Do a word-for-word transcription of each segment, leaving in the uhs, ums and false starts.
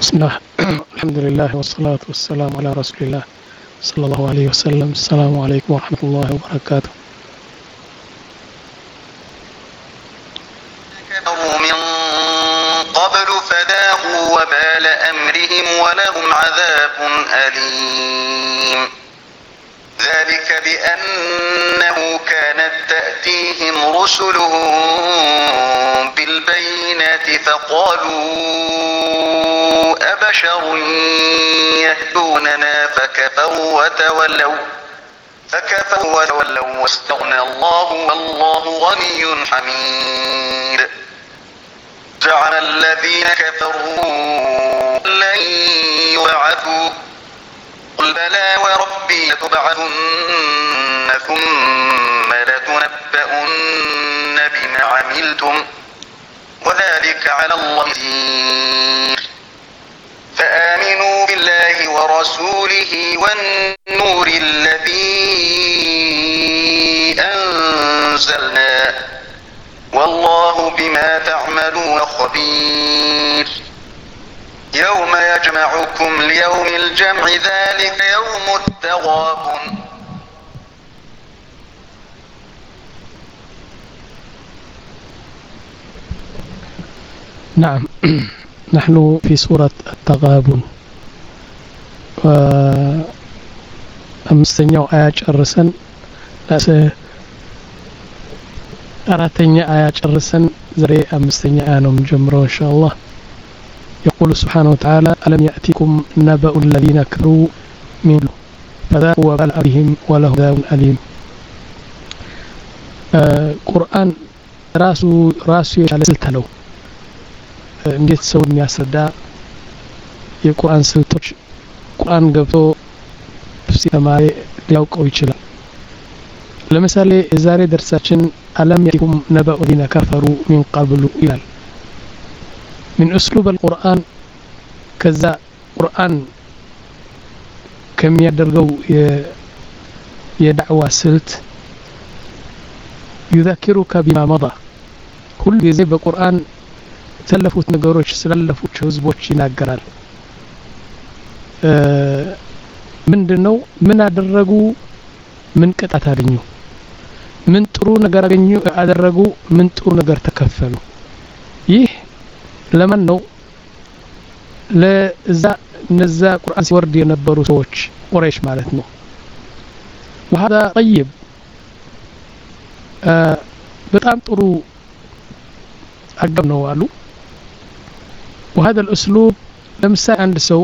بسم الله الحمد لله والصلاة والسلام على رسول الله صلى الله عليه وسلم. السلام عليكم ورحمة الله وبركاته. كفروا من قبل فذاقوا وبال أمرهم ولهم عذاب أليم. ذلك بأنه كانت تأتيهم رسلهم بالبينات فقالوا أبشر يهدوننا فكفروا وتولوا فكفروا وتولوا واستغنى الله والله غني حميد. جعل الذين كفروا لن يبعثوا قل بلى وربي لتبعثن ثم لتنبؤن بما عملتم وذلك على الله يسير. فآمنوا بالله ورسوله والنور الذي أنزلنا والله بما تعملون خبير. يوم يجمعكم ليوم الجمع ذلك يوم التغابن. نعم نحن في سورة التغابن أمستنيو آيات الرسن أراتني آيات الرسن زري أمستني آنم جمرو إن شاء الله. يقول سبحانه وتعالى ألم يأتكم نبأ الذين كفروا من فذاقوا وبال أمرهم ولهم عذاب أليم. ቁርአን ራሱ ራሱ የቻለ ስልት አለው። እንዴት ሰው የሚያስረዳ የቁርአን ስልቶች ቁርአን ገብቶ ሲተማሪ ሊያውቀው ይችላል። ለምሳሌ የዛሬ ደርሳችን ألم يأتكم نبأ الذين كفروا من قبل ይላል። من أسلوب القرآن كذا قرآن كم يدرجو يدعوى سلت يذكرك بما مضى. كل ጊዜ በቁርአን ተለፉት ነገሮች ስለለፉት ህዝቦች ይናገራል። ምንድነው ምን አደረጉ ምን ቅጣት አገኙ ምን ጥሩ ነገር አገኙ አደረጉ ምን ጥሩ ነገር ተከፈሉ። ይህ ለማን ነው? ለዛ እነዛ ቁርአን ሲወርድ የነበሩ ሰዎች ቁረይሽ ማለት ነው። وهذا طيب በጣም ጥሩ አገብ ነው አሉ። وهذا الاسلوب ለምሳሌ አንድ ሰው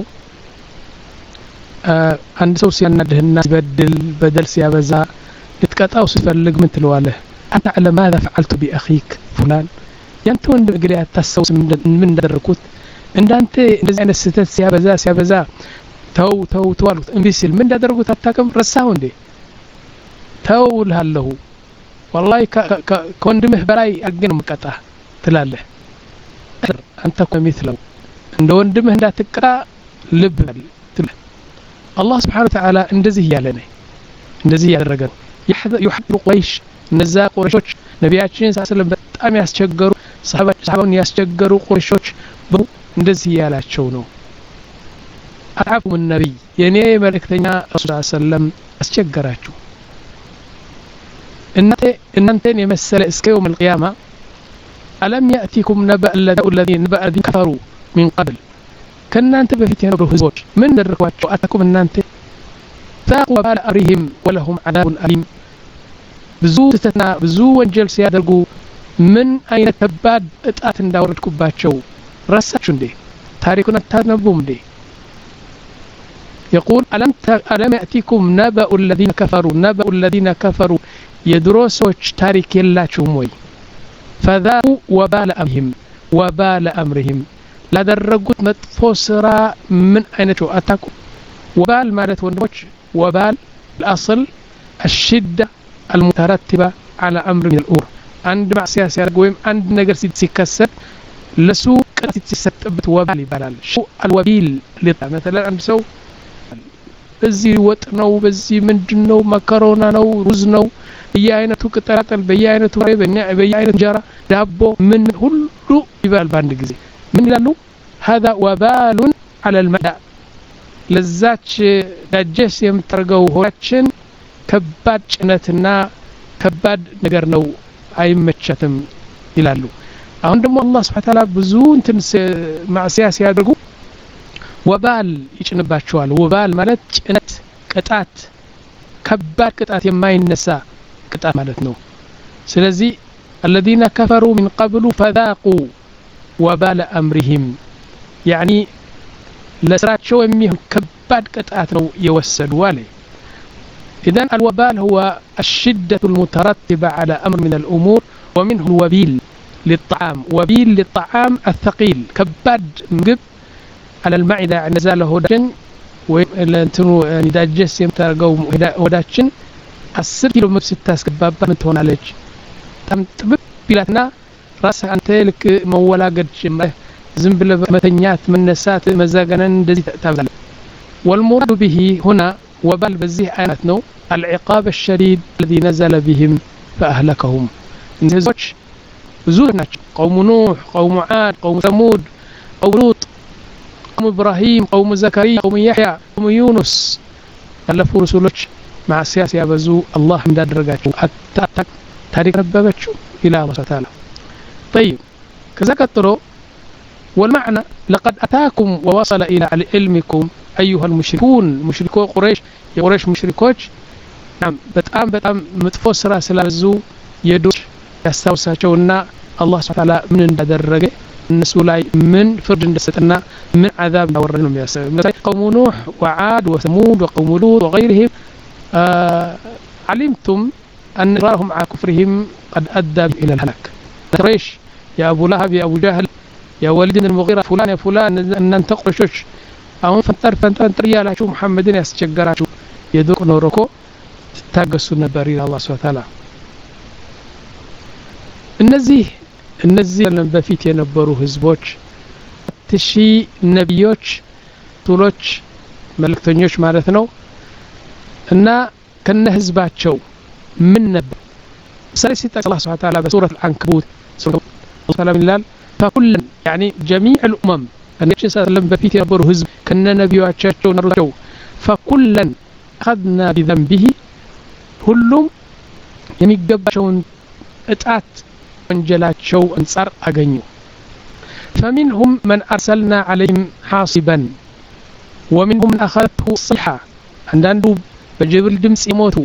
አንድ ሰው ሲያናድህና ሲበድል በደል ሲያበዛ ልትቀጣው ስትፈልግ ምን ትለዋለህ? أنت على ماذا فعلت بأخيك فلان ያንተ ወንድ እንግዲህ አታሰውስ ምን እንዳደረኩት እንዳንተ እንደዚህ አይነት ስህተት ሲያበዛ ሲያበዛ ተው ተው ተው አሉት። እምቢ ሲል ምን እንዳደረጉት አታውቅም? ረሳው እንዴ? ተው ልሃለሁ والله ከወንድምህ በላይ አድርጌ ነው የምቀጣህ ትላለህ። አንተ እኮ ምትለው እንደ ወንድምህ እንዳትቀጣ ልብ በል ትላለህ። አላህ Subhanahu Wa Ta'ala እንደዚህ ያለ ነው እንደዚህ ያደረገ ነው። يحذر قريش እነዛ ቁረይሾች ነቢያችን ሰለላሁ ዐለይሂ ወሰለም በጣም ያስቸገሩ ሰሃባውን ያስቸገሩ ቁረይሾች እንደዚህ ያላቸው ነው። አጣፉም ነብይ የኔ መልእክተኛ ረሱል ሰለላሁ ዐለይሂ ወሰለም አስቸገራችሁ እናንተ እናንተን የመሰለ እስከ يوم القيامة ألم يأتكم نبأ الذين نبأ الذين كفروا من قبل ከናንተ በፊት የነበሩ ህዝቦች ምን ደረኳቸው አታኩም እናንተ فاقوا وبال أمرهم ولهم عذاب أليم ብዙ ተተና ብዙ ወንጀል ሲያደርጉ ምን አይነት ከባድ እጣት እንዳወረድኩባቸው ረሳችሁ እንዴ? ታሪኩን አታነቡም እንዴ? يقول ألم ألم يأتكم نبأ الذين كفروا نبأ الذين كفروا يدرسوا تاريخ የላችሁም ወይ? فذاقوا وبال أمرهم وبال أمرهم ላደረጉት መጥፎ ስራ ምን አይነት ነው አታውቁም? وبال ማለት ወንድሞች وبال الأصل الشدة المترتبة على أمر من الأمور عند معصية سيارك ويم عند نجر سيكسر لسوء قد تستبت وبال يبالال شو الوبيل مثلا عند سو بزي وط نو بزي ምንድን ነው መከሮና ነው ሩዝ ነው በየአይነቱ ቅጠላቅጠል በየአይነቱ በየአይነቱ እንጀራ ዳቦ ምን ሁሉ ይባል ባንድ ጊዜ ምን ይላሉ? هذا وبال على المدى ለዛች ዳጀስ የምትርገው ሆዳችን ከባድ ጭነትና ከባድ ነገር ነው አይመቸትም ይላሉ አሁን ደግሞ አላህ Subhanahu Ta'ala ብዙ እንትን ማዕሲያ ሲያደርጉ ወባል ይጭንባቸዋል ወባል ማለት ጭነት ቅጣት ከባድ ቅጣት የማይነሳ ቅጣት ማለት ነው ስለዚህ الذين كفروا من قبل فذاقوا وبال امرهم يعني لسراتشو يميهم كباد قطعات نو يوسدوا عليه اذا الوبال هو الشده المترتبه على امر من الامور ومنه الوبيل للطعام وبيل للطعام الثقيل كباد مجب على المعده نزاله هداችን ወይ ለእንትኑ ዳጀስ የምታርገው ወዳችን አስር ኪሎ ምግብ ስታስገባባ ምን ትሆናለች በጣም ጥብቅ ቢላትና ራስ አንተ ልክ መወላገድ ጀመረ ዝም ብለ መተኛት መነሳት መዛገነን እንደዚህ ታብላለ والمراد به هنا وبال بذيه አይነት ነው العقاب الشديد الذي نزل بهم فاهلكهم እንዘዎች ብዙ ናቸው قوم نوح قوم عاد قوم ثمود قوم لوط قوم ابراهيم قوم زكريا قوم يحيى قوم يونس አለፉ رسولዎች ማዕሲያ ሲያበዙ አላህ እንዳደረጋቸው አታክ ታሪክ ነበበችው الى الله تعالى طيب كذا ቀጥሎ والمعنى لقد أتاكم ووصل إلى علمكم أيها المشركون مشركو قريش يقريش مشركوش نعم بتأم بتأم متفسر سلازو يدوش يستوساچونا الله سبحانه وتعالى من درجه الناس لاي من فرد دستنا من عذاب نورنهم يا سلام قوم نوح وعاد وثمود وقوم لوط وغيرهم آه علمتم أن إصرارهم على كفرهم قد أدى إلى الهلاك قريش يا أبو لهب يا أبو جهل يا ولد المغيرة فلان يا فلان أن تقرشوش أو فنتر فنتر يا لا شو محمدين يسجراچو يدوق نوركو تاغسو نبر الى الله سبحانه وتعالى እነዚህ እነዚህ በፊት የነበሩ ህዝቦች ትሺ ነብዮች ቱሎች መልእክተኞች ማለት ነው እና ከነ ህዝባቸው ምን ነበር ሰለሲተ አላህ Subhanahu Wa Ta'ala በሱረة العنكبوت ሱረة ሰላም ይላል فكل يعني جميع الامم النبي صلى الله عليه وسلم በፊት የነበሩ ህዝብ ከነ ነብዮቻቸው ነሩቸው فكلن اخذنا بذنبه ሁሉም የሚገባቸውን እጣት ወንጀላቸው አንፃር አገኙ فمنهم من أرسلنا عليهم حاصبا ومنهم من أخذته الصيحة عندندو بجبل دمس يموتوا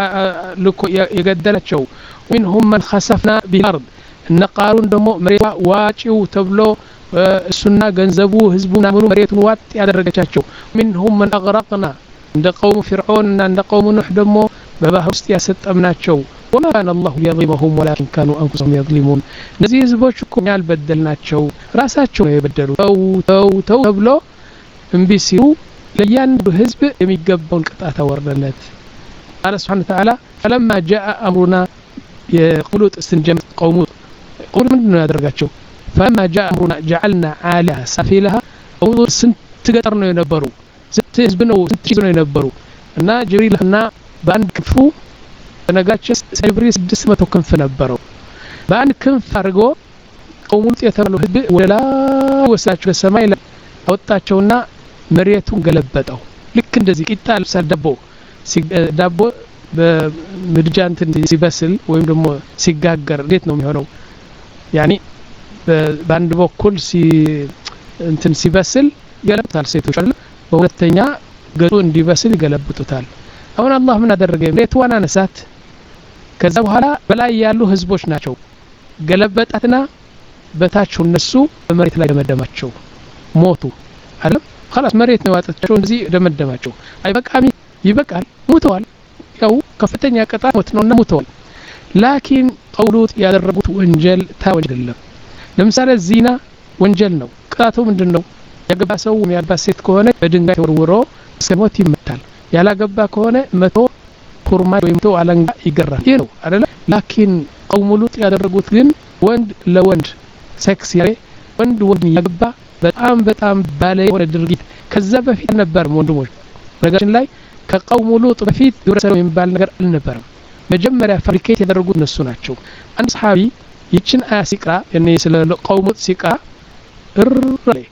لكو يقدلتشو ومنهم من خسفنا بالأرض النقارون دمو مريوا واجيو تبلو السنة جنزبو هزبونا منو مريتون وات يادرقشاتشو منهم من أغرقنا عند قوم فرعون عند قوم نوح دمو بباهوست ياسط أمناتشو وما كان الله يظلمهم ولكن كانوا أنفسهم يظلمون نزي هزبوشكم يال بدلناتشو راساتشو يبدلوا تو تو تو تبلو انبسيرو لياندو هزب يميقبون قطعة وردنات قال سبحانه وتعالى فلما جاء أمرنا يقولوا استنجمت قومون يقولوا من دون يدرقاتشو فلما جاء أمرنا جعلنا عالها سافلها أو سنت قطرنا ينبروا سنت هزبنا وسنت شيزنا ينبروا أنا جريل لنا بأن كفو ነገራችን ሰብሪ ስድስት መቶ ክንፍ ነበረው በአንድ ክንፍ አድርጎ ቆሙት የተባለው ህዝብ ወላ ወሳቸው ሰማይ ላይ አወጣቸውና መሬቱን ገለበጠው ልክ እንደዚህ ቂጣል ሰደቦ ዳቦ በምድጃ እንትን ሲበስል ወይም ደግሞ ሲጋገር እንዴት ነው የሚሆነው ያኒ በአንድ በኩል ሲ እንትን ሲበስል ገለብጣል ሴቶች አይደል በሁለተኛ ገጡ እንዲበስል ገለብጡታል አሁን አላህ ምን አደረገ መሬቱን አነሳት ከዛ በኋላ በላይ ያሉ ህዝቦች ናቸው ገለበጣትና በታቸው እነሱ በመሬት ላይ ደመደማቸው ሞቱ አይደል خلاص መሬት ነው ያጣቸው እንደዚህ ደመደማቸው አይበቃሚ ይበቃል ሞተዋል ያው ከፍተኛ ቅጣት ሞት ነውና ሞተዋል ላኪን ቀውሉት ያደረጉት ወንጀል ታወንጀለም ለምሳሌ ዚና ወንጀል ነው ቅጣቱ ምንድነው ያገባ ሰው የሚያልባ ሴት ከሆነ በድንጋይ ተወርውሮ እስከ ሞት ይመታል ያላገባ ከሆነ መቶ ኩርማ ወይ መቶ አለንጋ ይገራል ይሄ ነው አይደል ላኪን ቀውሙሉት ያደረጉት ግን ወንድ ለወንድ ሴክስ ያለ ወንድ ወንድ ያገባ በጣም በጣም ባለ የሆነ ድርጊት ከዛ በፊት ነበር ወንድሞች ነገራችን ላይ ከቀውሙሉት በፊት ግብረሰዶም የሚባል ነገር አልነበረም መጀመሪያ ፋብሪኬት ያደረጉት እነሱ ናቸው አንድ ሰሃቢ ይችን አያ ሲቅራ እኔ ስለ ቀውሙት ሲቅራ እርለ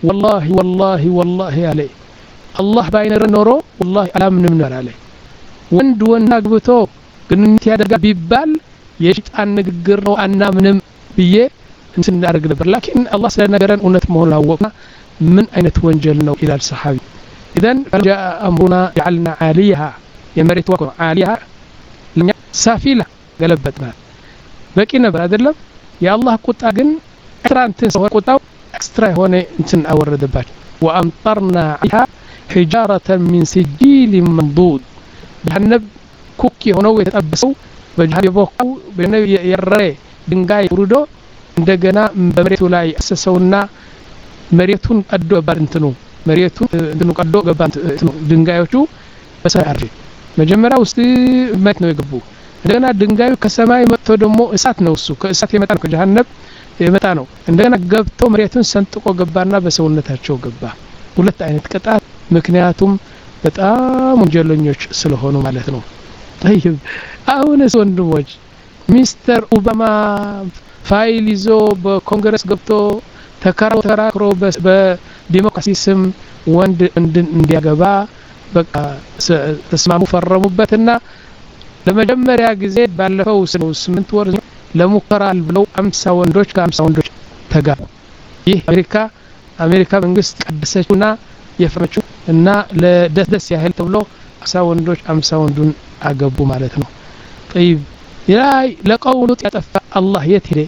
والله والله والله عليه الله باينر نورو والله አላምንም ነበር አለ ወንድ ወንድ አግብቶ ግንኙነት ያደርጋ ቢባል የሽጣን ንግግር ነው አናምንም ብዬ እንትን እናደርግ ነበር ላኪን አላህ ስለነገረን እውነት መሆኑን አወቅና ምን አይነት ወንጀል ነው ይላል ሰሃቢ اذا جاء امرنا جعلنا عاليها የመሬት ወቆ عاليها ለኛ ሳፊላ ገለበጥና በቂ ነበር አይደለም የአላህ ቁጣ ግን ትራንትን ሰው ቁጣው ኤክስትራ ሆነ እንትን አወረደባቸው وامطرنا عليها حجاره من سجيل منضود جهنم ኩክ ሆነው የተጠበሰው በጃሃብ የቦካው በነብ የረረ ድንጋይ ወርዶ እንደገና በመሬቱ ላይ አሰሰውና መሬቱን ቀዶ ባንተኑ መሬቱን እንትኑ ቀዶ ገባንት ድንጋዮቹ በሰማይ አርጀ መጀመሪያ ውስጥ መት ነው የገቡ እንደገና ድንጋዩ ከሰማይ መጥቶ ደግሞ እሳት ነው እሱ ከእሳት የመጣ ነው ከጀሃነም የመጣ ነው እንደገና ገብቶ መሬቱን ሰንጥቆ ገባና በሰውነታቸው ገባ ሁለት አይነት ቅጣት ምክንያቱም በጣም ወንጀለኞች ስለሆኑ ማለት ነው طيب አሁንስ ወንድሞች ሚስተር ኦባማ ፋይል ይዞ በኮንግረስ ገብቶ ተከራክሮ ተከራክሮ በዲሞክራሲ ስም ወንድ እንዲያገባ በቃ ተስማሙ ፈረሙበትና ለመጀመሪያ ጊዜ ባለፈው ስምንት ወር ለሙከራል ብለው አምሳ ወንዶች ከአምሳ ወንዶች ተጋቡ ይህ አሜሪካ አሜሪካ መንግስት ቀደሰችና የፈረመችው እና ለደስ ያህል ተብሎ አምሳ ወንዶች አምሳ ወንዱን አገቡ ማለት ነው طيب ያይ ለቀውሉት ያጠፋ አላህ የት ሄደ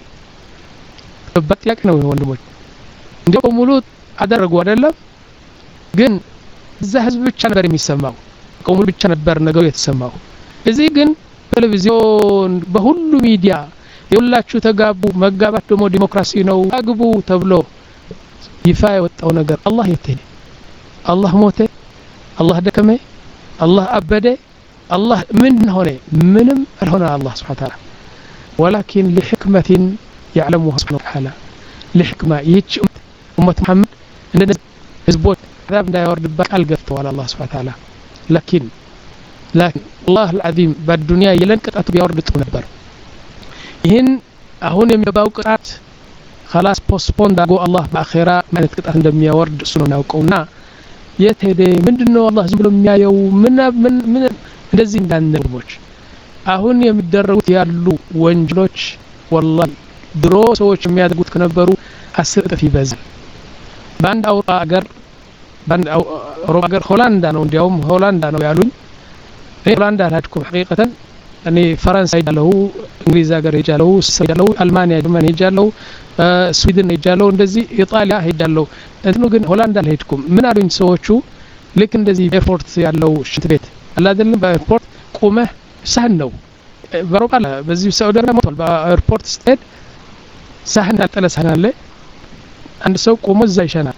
በጥያቄ ነው ወንድሞች እንደው ሙሉ አደረጉ አይደለም ግን እዛ ህዝብ ብቻ ነበር የሚሰማው ቀውሉ ብቻ ነበር ነገሩ የተሰማው እዚህ ግን ቴሌቪዥን በሁሉ ሚዲያ የሁላችሁ ተጋቡ መጋባት ደግሞ ዲሞክራሲ ነው አግቡ ተብሎ ይፋ የወጣው ነገር አላህ የት ሄደ አላህ ሞተ አላህ ደከመ አላህ አበደ الله من هنا منم هنا الله سبحانه وتعالى ولكن لحكمة يعلمها سبحانه وتعالى لحكمة يتش أمة محمد إن حزبوت عذاب لا يورد بك القفته على الله سبحانه وتعالى لكن لكن الله العظيم بالدنيا يلن قطعت بيورد تنبر ይህን አሁን የሚባው ቅጣት خلاص postpone ዳጎ አላህ በአኺራ ማለት ቅጣት እንደሚያወርድ እሱ ነው ያውቀውና የትሄደ ምንድነው አላህ ዝም ብሎ የሚያየው ምን ምን ምን እንደዚህ እንዳንነርቦች አሁን የሚደረጉት ያሉ ወንጀሎች والله ድሮ ሰዎች የሚያደርጉት ከነበሩ አስር እጥፍ ይበዛል ባንድ አውራ ሀገር ባንድ አውሮፓ ሀገር ሆላንዳ ነው እንዲያውም ሆላንዳ ነው ያሉኝ ሆላንዳ አላድኩም ሐቂቀተን እኔ ፈረንሳይ ሄጃለሁ እንግሊዝ ሀገር ሄጃለሁ ሄጃለሁ አልማንያ ጀርመን ሄጃለሁ ስዊድን ሄጃለሁ እንደዚህ ኢጣሊያ ሄጃለሁ እንትኑ ግን ሆላንዳ አልሄድኩም ምን አሉኝ ሰዎቹ ልክ እንደዚህ ኤርፖርት ያለው ሽንት ቤት አላ አይደለም በኤርፖርት ቆመ ሳህን ነው በአውሮፓ በዚህ ሳውዲ አረቢያ ሞቷል በኤርፖርት ስቴድ ሳህን አጠለ ሳህን አለ አንድ ሰው ቆሞ እዛ ይሸናል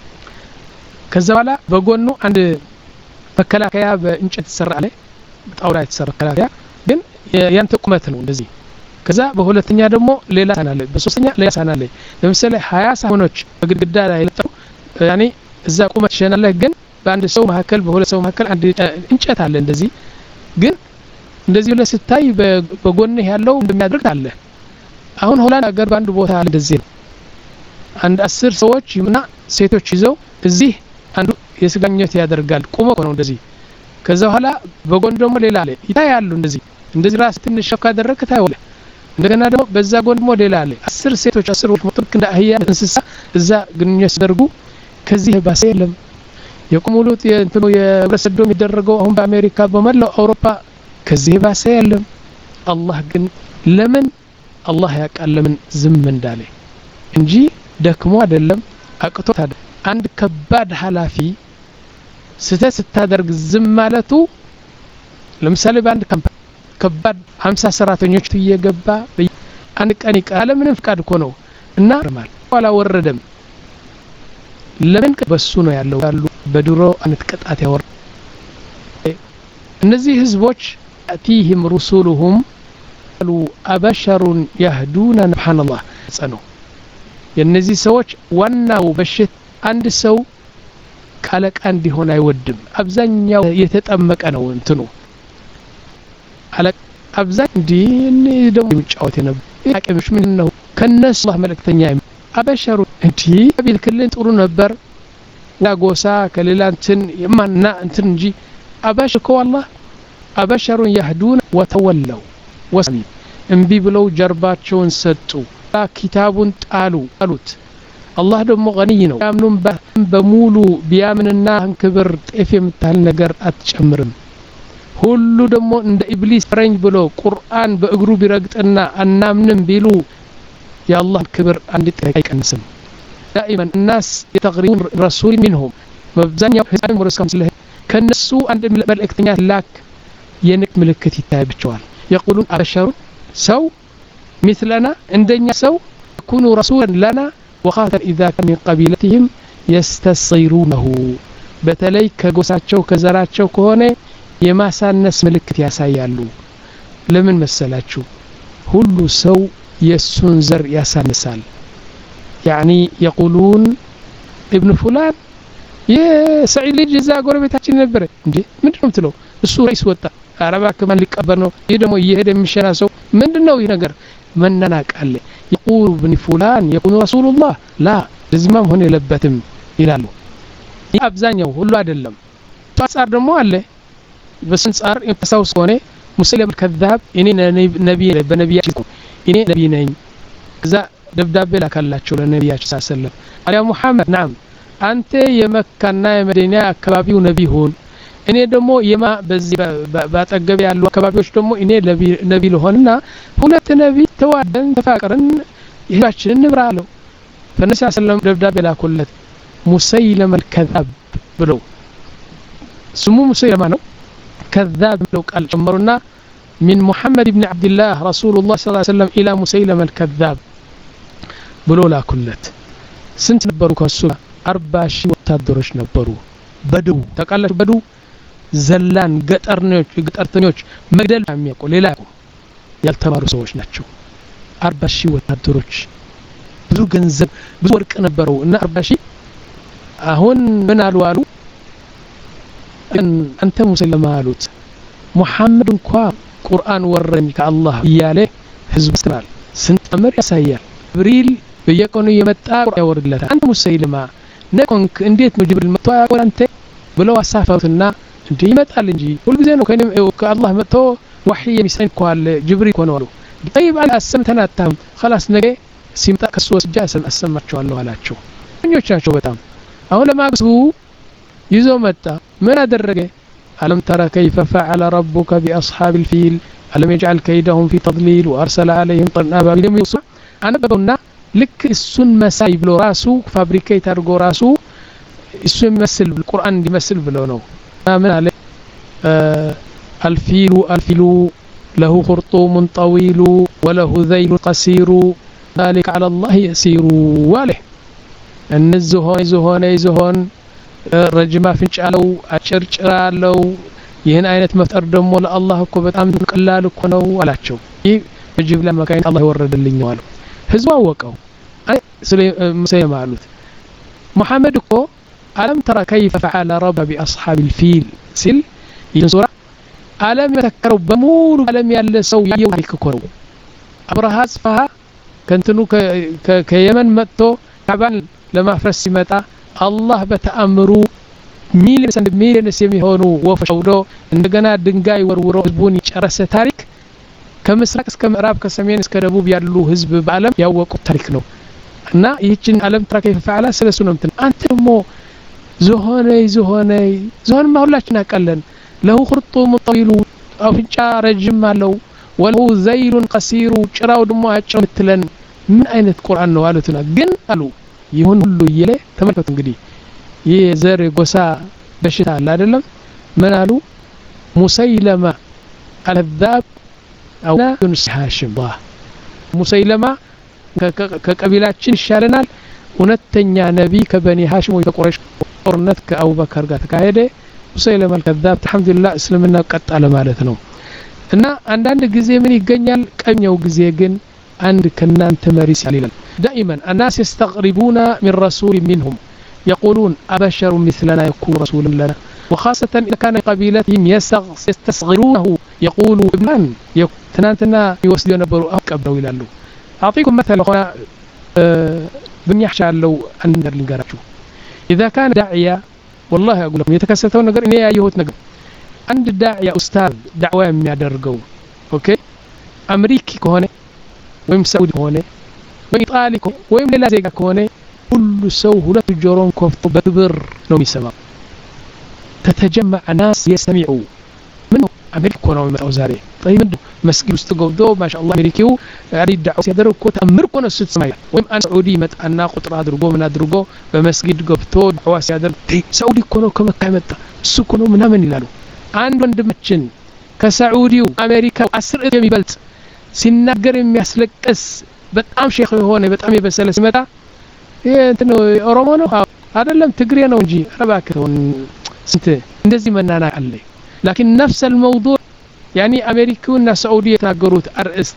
ከዛ በኋላ በጎኑ አንድ መከላከያ በእንጨት ተሰራ አለ ጣውላ የተሰራ መከላከያ ግን ያንተ ቁመት ነው እንደዚህ ከዛ በሁለተኛ ደግሞ ሌላ ሳህን አለ በሶስተኛ ሌላ ሳህን አለ ለምሳሌ ሃያ ሳህኖች በግድግዳ ላይ ለጠው ያኔ እዛ ቁመት ይሸናል ግን በአንድ ሰው መካከል በሁለት ሰው መካከል አንድ እንጨት አለ እንደዚህ ግን እንደዚህ ለስታይ በጎንህ ያለው እንደሚያደርግ አለ አሁን ሆላንድ ሀገር ባንድ ቦታ እንደዚህ ነው አንድ አስር ሰዎች እና ሴቶች ይዘው እዚህ አንዱ የስጋኘት ያደርጋል ቆሞ ነው እንደዚህ ከዛ በኋላ በጎን ደግሞ ሌላ አለ ይታያሉ እንደዚህ እንደዚህ ራስ ትንሽ ሸካ ያደረክ ታይወለ እንደገና ደግሞ በዛ ጎን ደግሞ ሌላ አለ አስር ሴቶች አስር ወንዶች መጥተው እንደ አህያ እንስሳ እዛ ግንኙነት ያደርጉ ከዚህ ባሰ የለም የቁሙሉት የእንትኑ የብረሰዶ የሚደረገው አሁን በአሜሪካ በመላው አውሮፓ ከዚህ ባሰ የለም አላህ ግን ለምን አላህ ያቃል ለምን ዝም እንዳለ እንጂ ደክሞ አይደለም አቅቶት አይደለም አንድ ከባድ ሐላፊ ስተት ስታደርግ ዝም ማለቱ ለምሳሌ በአንድ ካምፓኒ ከባድ ሃምሳ ሰራተኞች ትየገባ አንድ ቀን ይቃለ ምንም ፍቃድ እኮ ነው እና ረማል ወላ ወረደም ለምን በሱ ነው ያለው ያሉ በድሮ አንት ቅጣት ያወር እነዚህ ህዝቦች አቲህም رسولهم قالوا ابشر يهدون سبحان الله ጸነው የነዚህ ሰዎች ዋናው በሽት አንድ ሰው ካለቃ እንዲሆን አይወድም አብዛኛው የተጠመቀ ነው እንትኑ አለቃ አብዛኛው እንዲህ ደም ይጫወት ነበር ያቀምሽ ምን ነው ከነሱ አላህ መልእክተኛ أبشر أنتي أبي كلن تقولون نبر لا قوسا كليلا انتن يمنا انتن نجي أبشر والله أبشر يهدون وتولوا وسمي انبي بلو جربات شون ستو كتاب قالوا قالوت الله دم غني ነው ያምኑን በሙሉ ቢያምንና እንክብር ጤፍ የምታህል ነገር አትጨምርም ሁሉ ደግሞ እንደ ኢብሊስ ፍረኝ ብሎ ቁርአን በእግሩ ቢረግጥና አናምንም ቢሉ የአላህ ክብር አንድ ጥቂት አይቀንስም دائما الناس يتغرون رسول منهم መብዛኛው ህፃን ወረስከም ስለ ከነሱ አንድ መልእክተኛ ላክ የንቅ ምልክት ይታይብቸዋል يقولون ابشر ሰው مثلنا እንደኛ ሰው يكون رسولا لنا وخاصة إذا كان من قبيلتهم يستصيرونه بتلي كغوساچو كزراچو كهونه የማሳነስ ምልክት ያሳያሉ ለምን መሰላችሁ ሁሉ ሰው የሱን ዘር ያሳንሳል يعني يقولون ابن فلان የሰዒድ ልጅ እዛ ጎረቤታችን ነበር እንዴ ምንድነው ምትለው እሱ ራስ ወጣ አረባ ከማን ሊቀበል ነው ይሄ ደግሞ እየሄደ የሚሸና ሰው ምንድነው ይሄ ነገር منناك عليه يقول ابن فلان يكون رسول الله لا لازم هون يلبتم يلالو ابزانيو ሁሉ አይደለም ጻር ደግሞ አለ በስንጻር የተሳውስ ሆነ ሙስሊም ከذاب እኔ ነብይ በነብያችሁ እኔ ነብይ ነኝ ከዛ ደብዳቤ ላካላቸው ለነብያችሁ ሰለላሁ ዐለይሂ ወሰለም ሙሐመድ نعم አንተ የመካና የመዲና አካባቢው ነብይ ሁን እኔ ደግሞ የማ በዚህ ባጠገብ ያሉ አካባቢዎች ደግሞ እኔ ነብይ ለሆንና ሁለት ነብይ ተዋደን ተፋቀርን ይህችን ንብራለው ፈነሳ ሰለላሁ ደብዳቤ ላኩለት ሙሰይለማ الكذاب ብሎ ስሙ ሙሰይለማ ነው كذاب ብሎ ቃል ጨመሩና من محمد بن عبد الله رسول الله صلى الله عليه وسلم الى مسيلمة الكذاب ብሎ ላኩለት ስንት ነበሩ ከሱ አርባ ሺህ ወታደሮች ነበሩ በዱ ተቃለሽ በዱ ዘላን ገጠርኞች ገጠርተኞች መግደል የሚያውቁ ሌላ ያልተማሩ ሰዎች ናቸው አርባ ሺህ ወታደሮች ብዙ ገንዘብ ብዙ ወርቅ ነበሩ እና አርባ ሺህ አሁን ምን አሉ አሉ አንተ ሙስሊም አሉት ሙሐመድ እንኳን ቁርአን ወረኝ ከአላህ ይያለ ህዝብ ስራል ስንተምር ያሳያል ጅብሪል በየቀኑ የመጣ ቁርአን ያወርድለታል አንተ ሙስሊማ ነቆንክ እንዴት ነው ጅብሪል መጥቶ ያቆል አንተ ብለው አሳፈሩትና እንዴ ይመጣል እንጂ ሁሉ ጊዜ ነው ከአላህ መጥቶ ወህይ የሚሰኝ ቋል ጅብሪል ሆኖ አሉ طيب على ሰምተናታም خلاص ነገ ሲምጣ ከሱ ወስጃ አሰማቸዋለሁ አላቸው እኞቻቸው በጣም አሁን ለማግስቱ ይዞ መጣ ምን አደረገ ألم ترى كيف فعل ربك بأصحاب الفيل ألم يجعل كيدهم في تضليل وأرسل عليهم طيرا أبابيل يوسع أنا بقولنا لك السن مسايب له راسه فابريكيت أرجو راسه السن يمثل بالقرآن يمثل بلونه من عليه آه الفيل الفيل له خرطوم طويل وله ذيل قصير ذلك على الله يسير واله النزهون يزهون يزهون رجما فنچالو አጨርጭራለው ይሄን አይነት መፍጠር ደግሞ ለአላህ እኮ በጣም ቀላል እኮ ነው አላቸው ይህ በጅብሪል አማካኝ አላህ ይወረደልኝ ነው አሉ ህዝቡ አወቀው አይ ሙሰይለማ አሉት ሙሐመድ እኮ አለም ተራ كيف فعل رب باصحاب الفيل ሲል ይህን ሱራ ዓለም የተከረው በሙሉ ዓለም ያለ ሰው ያየው ታሪክ እኮ ነው አብርሃ ጽፋ ከንትኑ ከየመን መጥቶ ካባን ለማፍረስ ሲመጣ አላህ በተአምሩ ሚሊዮን ሚሊዮንስ የሚሆኑ ወፎች ወዶ እንደገና ድንጋይ ወርውሮ ህዝቡን ይጨረሰ ታሪክ ከምስራቅ እስከ ምዕራብ ከሰሜን እስከ ደቡብ ያሉ ህዝብ በአለም ያወቁት ታሪክ ነው እና ይህችን ዓለም ተራ كيف فعل ስለሱ ነው እንትን አንተ ደግሞ ዝሆነ ዝሆነ ዝሆን ማሁላችን አቀለን له خرطوم طويل አፍንጫ ረጅም አለው وله ذيل قصير ጭራው ደግሞ አጭር ምትለን ምን አይነት ቁርአን ነው አሉትና ግን አሉ ይሁን ሁሉ ይለ ተመልከቱ እንግዲህ የዘር ጎሳ በሽታ አለ አይደለም ምን አሉ ሙሰይለማ الكذاب او يونس هاشم ሙሰይለማ ከቀቢላችን ይሻለናል እውነተኛ ነብይ ከበኒ ሃሽም ወይ ከቁረይሽ ጦርነት ከአቡበከር ጋር ተካሄደ ሙሰይለማ الكذاب الحمدلله እስልምና ቀጣለ ማለት ነው እና አንዳንድ ጊዜ ምን ይገኛል ቀኛው ጊዜ ግን عند كنان تماريس عليلا دائما الناس يستغربون من رسول منهم يقولون أبشر مثلنا يكون رسولا لنا وخاصة إذا كان قبيلتهم يستصغرونه يقولوا ابنان تنانتنا يوصلون برؤى كبروا إلى له أعطيكم مثل በሚያሻለው አንድ ነገር ልንገራችሁ اذا كان داعيه والله اقول لكم የተከሰተው ነገር እኔ ያየሁት ነገር አንድ ዳዕያ ኡስታዝ ዳዕዋ የሚያደርገው ኦኬ አሜሪካ ከሆነ ወይም ሳውዲ ከሆነ ወይ ኢጣሊ ወይም ሌላ ዜጋ ከሆነ ሁሉ ሰው ሁለት ጆሮን ከፍቶ በክብር ነው የሚሰማው تتجمع ناس يستمعوا منه أمريكا كنا ومتأو زاري طيب منه مسجد استقبضوا ما شاء الله أمريكيو يعني الدعوة سيادروا كوت أمريكا نسيت سمايا ويم أنا سعودي مت أنا قطر هادرقو من هادرقو بمسجد قبطو دعوة سيادر تي سعودي كنا كما كامتا السو كنا من همن يلالو عند وندمتشن كسعوديو أمريكا أسر يمي بلت سنقر يميسلك أس بتأم شيخ هون بتأم يبسل سمتا إيه أنتنو أورومانو هذا لم تقرينا ونجي رباك هون سنت እንደዚህ መናና አለ لكن نفس الموضوع يعني አሜሪካውና ሳዑዲ የተናገሩት አርእስት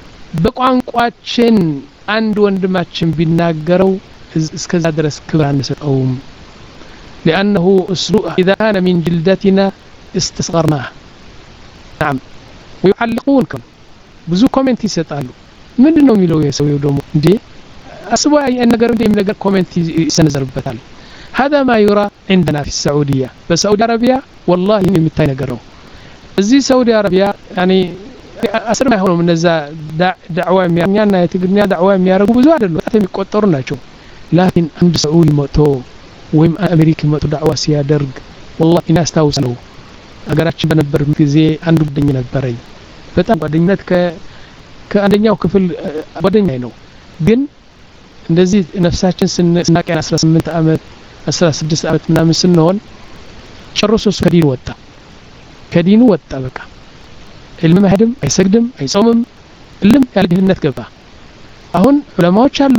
በቋንቋችን አንድ ወንድማችን ቢናገረው እስከዛ ድረስ ክብር አንሰጠውም لانه اسلوب اذا كان من جلدتنا استصغرناه نعم ويعلقونكم ብዙ ኮሜንት ይሰጣሉ ምንድነው የሚለው የሰውየው ደግሞ እንዴ አስበው አይ ነገር እንደ የሚነገር ኮሜንት ይሰነዘርበታል هذا ما يرى عندنا في السعودية بسعودية عربية والله يمتاي نقرأه زي سعودية عربية يعني أسر ما يهونوا من الزا دعوة ميانا يتقرنيا دعوة ميارقوا بزواد اللو أتهم يقوطرنا شو لكن عند سعودي مؤتو ويم أمريكي مؤتو دعوة سيادرق والله إنا استوسنوا أقرأتش بنبر مكزي عندو بدنيا نبري فتام بدنيات ك كأندنيا وكفل بدنيا ينو ግን እንደዚህ ነፍሳችን ስናቀና አስራ ስምንት አመት አስራ ስድስት አመት ምናምን ስንሆን ጨርሶ ከዲኑ ወጣ ከዲኑ ወጣ በቃ ዕልም ማህደም አይሰግድም አይጾምም እልም ያለ ድህነት ገባ አሁን ዑለማዎች አሉ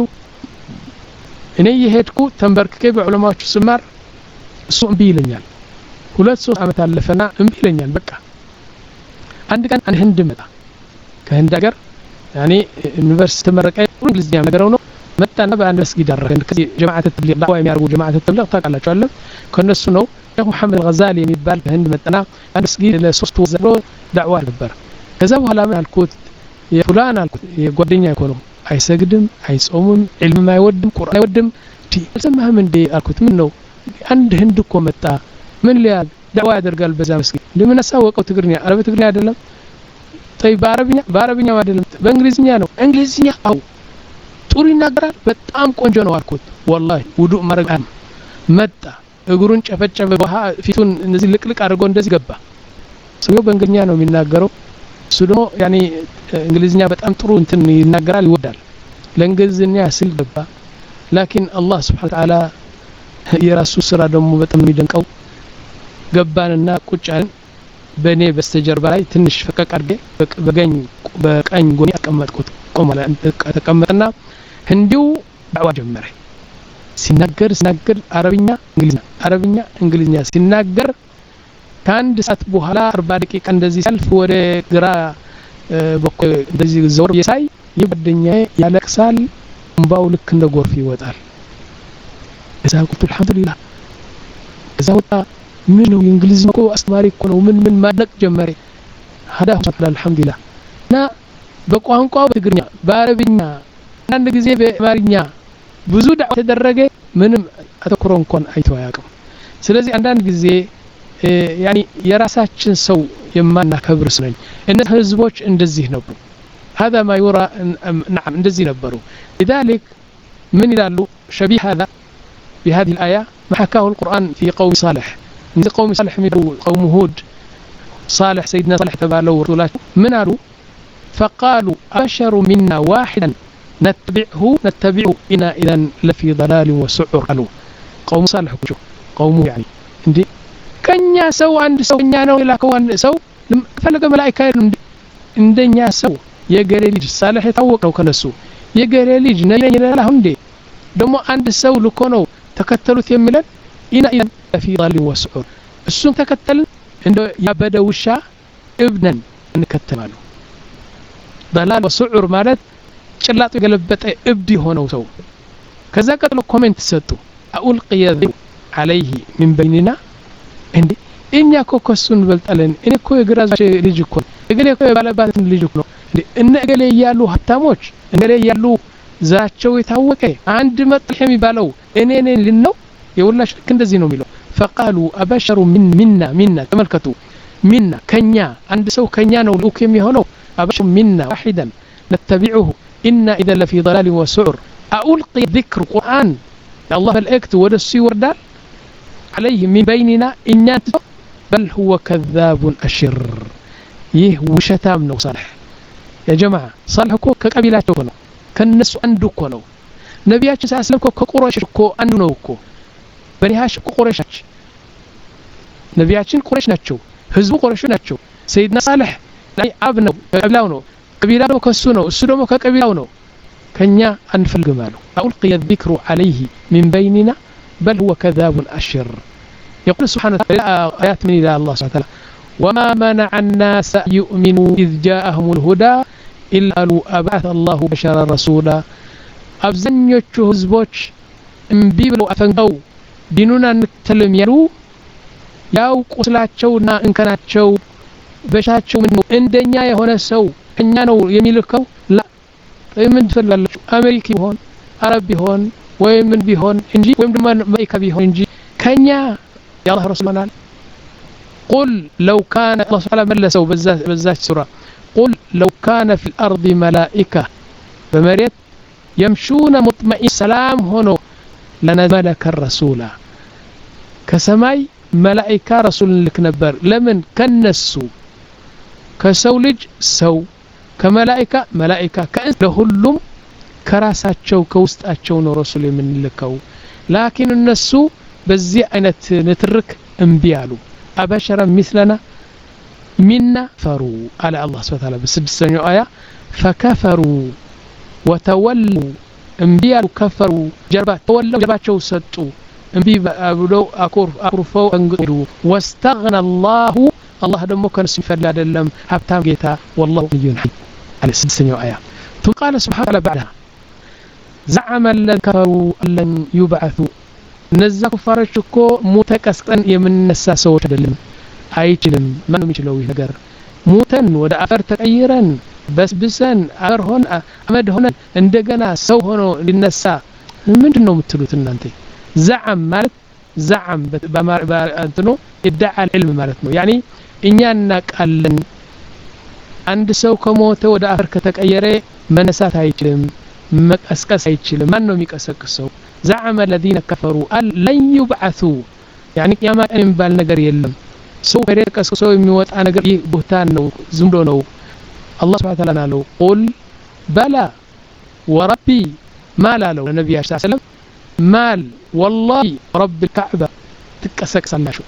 እኔ የሄድኩ ተንበርክኬ በዑለማዎቹ ስማር እሱ እምቢ ይለኛል ሁለት ሶስት አመት አለፈና እምቢ ይለኛል በቃ አንድ ቀን አንድ ህንድ መጣ ከህንድ ሀገር ያኔ ዩኒቨርሲቲ ተመረቀ እንግሊዝኛ ነገረው ነው መጣና በአንድ መስጊድ አረፈን ከዚህ ጀማዓት ተብሊግ ዳዋ የሚያርጉ ጀማዓት ተብሊግ ታውቃላችሁ አለ ከነሱ ነው ሼህ መሐመድ ገዛሊ የሚባል በህንድ መጣና አንድ መስጊድ ለሶስት ወር ዘሮ ዳዋ ነበር ከዛ በኋላ ምን አልኩት የፉላን አልኩት የጓደኛ ይኮነው አይሰግድም አይጾምም ዕልም አይወድም ቁርአን አይወድም ተሰማህም እንዴ አልኩት ምን ነው አንድ ህንድ እኮ መጣ ምን ሊያል ዳዋ ያደርጋል በዛ መስጊድ ለምን አሳወቀው ትግርኛ አረብ ትግርኛ አይደለም طيب በአረብኛ በአረብኛ አይደለም በእንግሊዝኛ ነው እንግሊዝኛ አው ጡሪ ይናገራል በጣም ቆንጆ ነው አልኩት والله ውዱእ ማረጋም መጣ እግሩን ጨፈጨፈ ውሃ ፊቱን እንደዚህ ልቅልቅ አድርጎ እንደዚህ ገባ ሰው በእንግሊዝኛ ነው የሚናገረው እሱ ደግሞ ያኔ እንግሊዝኛ በጣም ጥሩ እንትን ይናገራል ይወዳል ለእንግሊዝኛ ስል ገባ لكن الله سبحانه وتعالى የራሱ ስራ ደግሞ በጣም የሚደንቀው ገባንና ቁጭን በኔ በስተጀርባ ላይ ትንሽ ፈቀቅ አድርጌ በቀኝ በቀኝ ጎን ያቀመጥኩት ቆማለ ተቀመጠና ህንዲው ዳዋ ጀመረ ሲናገር ሲናገር አረብኛ እንግሊዝኛ አረብኛ እንግሊዝኛ ሲናገር ከአንድ ሰዓት በኋላ አርባ ደቂቃ እንደዚህ ሰልፍ ወደ ግራ በኩል እንደዚህ ዘወር የሳይ ይበደኛዬ ያለቅሳል እንባው ልክ እንደ ጎርፍ ይወጣል እዛ ቁጥር አልহামዱሊላህ እዛ ወጣ ምን ነው እንግሊዝኛ እኮ አስተማሪ እኮ ነው ምን ምን ማድነቅ ጀመረ هذا الحمد لله ና በቋንቋው በትግርኛ በአረብኛ አንድ ጊዜ በአማርኛ ብዙ ዳዕዋ ተደረገ ምንም አተኩሮ እንኳን አይተው አያውቅም ስለዚህ አንዳንድ ጊዜ ያኒ የራሳችን ሰው የማናከብር ስለኝ እነ ህዝቦች እንደዚህ ነበሩ هذا ما يرى نعم እንደዚህ ነበሩ لذلك من ይላሉ شبيه هذا بهذه الآية ما حكاه القرآن في قوم صالح من قوم صالح من قوم هود صالح سيدنا صالح تبالو ورسولاته من قالوا فقالوا أبشر منا واحدا نتبعه نتبعه إنا إذا لفي ضلال وسعر قالوا قوم صالح قوم يعني عندي كنيا سو عند سو كنيا نو إلى كون سو فلقى ملائكة عندنا سو يقرأ لي صالح يتوقعوا كنسو يقرأ لي نيجي لا هندي دمو عند سو لكونو تكتلوا ثملا إنا إذا لفي ضلال وسعر السوم تكتل عنده يا بدا وشا ابنا نكتمالو ضلال وسعر مالت ጭላጡ ገለበጠ እብድ ሆነው ሰው ከዛ ቀጥሎ ኮሜንት ሰጡ አውልቂየ عليه من بيننا እንዴ እኛ ኮኮሱን በልጣለን እኔ እኮ የግራዝ ልጅ እኮ እገሌ እኮ ባለባት ልጅ እኮ እንዴ እነ እገሌ ያሉ ሀብታሞች እገሌ ያሉ ዛቸው የታወቀ አንድ መጥልህ የሚባለው እኔ ነኝ ልነው የውላሽ ልክ እንደዚህ ነው የሚለው فقالوا ابشر من منا منا ተመልከቱ منا ከኛ አንድ ሰው ከኛ ነው ልኡክ የሚሆነው ابشر منا واحدا نتبعه ان اذا لفي ضلال وسعر اulقي ذكر قران الله ملائكته ወደሱ ይወርዳል عليه من بيننا إن بل هو كذاب أشر يه وشتام نو صالح يا جماعة صالح كو كقبيلاتو كنو كنسو عندو كنو نبياتش سأسلم كو كقريش كو عندو نو كو بريهاش كو قريشاش نبياتشن قريش ناتشو حزبو قريش ناتشو سيدنا صالح لا أبنو قبيلاو نو قبيلاو كسو نو السو نو كقبيلاو نو كنيا أنفل جماله ألقي الذكر عليه من بيننا بل هو كذاب أشر يقول سبحانه وتعالى آيات من إلى الله سبحانه وتعالى وما منع الناس يؤمنوا إذ جاءهم الهدى إلا قالوا أبعث الله بشرا رسولا أبزنيوچو ህዝቦች እምቢ ብለው አፈንገው ዲኑን አንተልም ያሉ ያው ቁስላቸውና እንከናቸው በሻቸው ምን እንደኛ የሆነ ሰው እኛ ነው የሚልከው ላ ምን ትፈልጋላችሁ አሜሪካ ቢሆን አረብ ቢሆን ወይም ምን ቢሆን እንጂ ወይም ደግሞ አሜሪካ ቢሆን እንጂ ከኛ يا الله رسول الله قل لو كان الله سبحانه ملسوا بزاش سورة قل لو كان في الأرض ملائكة بمريت يمشون مطمئن سلام هنا لنملك الرسول كسماي ملائكة رسول لك نبر لمن كنسوا كسولج سو كملائكة ملائكة كأن لهلم كراساتشو كوستاتشو رسول من لكو لكن النسو بزي أينت نترك انبيالو أبشرا مثلنا منا فروا على الله سبحانه وتعالى بسدسة آية فكفروا وتولوا انبيالو كفروا جربات تولوا جربات شو ستوا انبي أبلو أكرف أكرفوا أنقروا واستغنى الله الله دمو كان سيفر لا دلم حبتام جيتا والله مليون حي على سدسة آية فقال سبحانه وتعالى بعدها زعم الذين كفروا لن يبعثوا እነዛ ኩፋሮች እኮ ሙተቀስቀን የምንነሳ ሰዎች አይደለም አይችልም ማንም ይችላል ይሄ ነገር ሙተን ወደ አፈር ተቀይረን በስብሰን አፈር ሆነ አመድ ሆነ እንደገና ሰው ሆኖ ሊነሳ ምንድነው የምትሉት እናንተ ዘዓም ማለት ዘዓም በእንትኑ ادعى العلم ማለት ነው يعني እኛ እናቃለን አንድ ሰው ከሞተ ወደ አፈር ከተቀየረ መነሳት አይችልም መቀስቀስ አይችልም ማን ነው የሚቀሰቅሰው زعم الذين كفروا أن لن يبعثوا يعني يا ما ان بال ነገር የለም ሰው ከደቀስ ሰው የሚወጣ ነገር ይህ ቡህታን ነው ዝምዶ ነው الله سبحانه وتعالى قال قل بلى وربي ما لاለው ነብዩ ሰለላሁ ዐለይሂ ወሰለም مال والله رب الكعبة تكسكسلاشو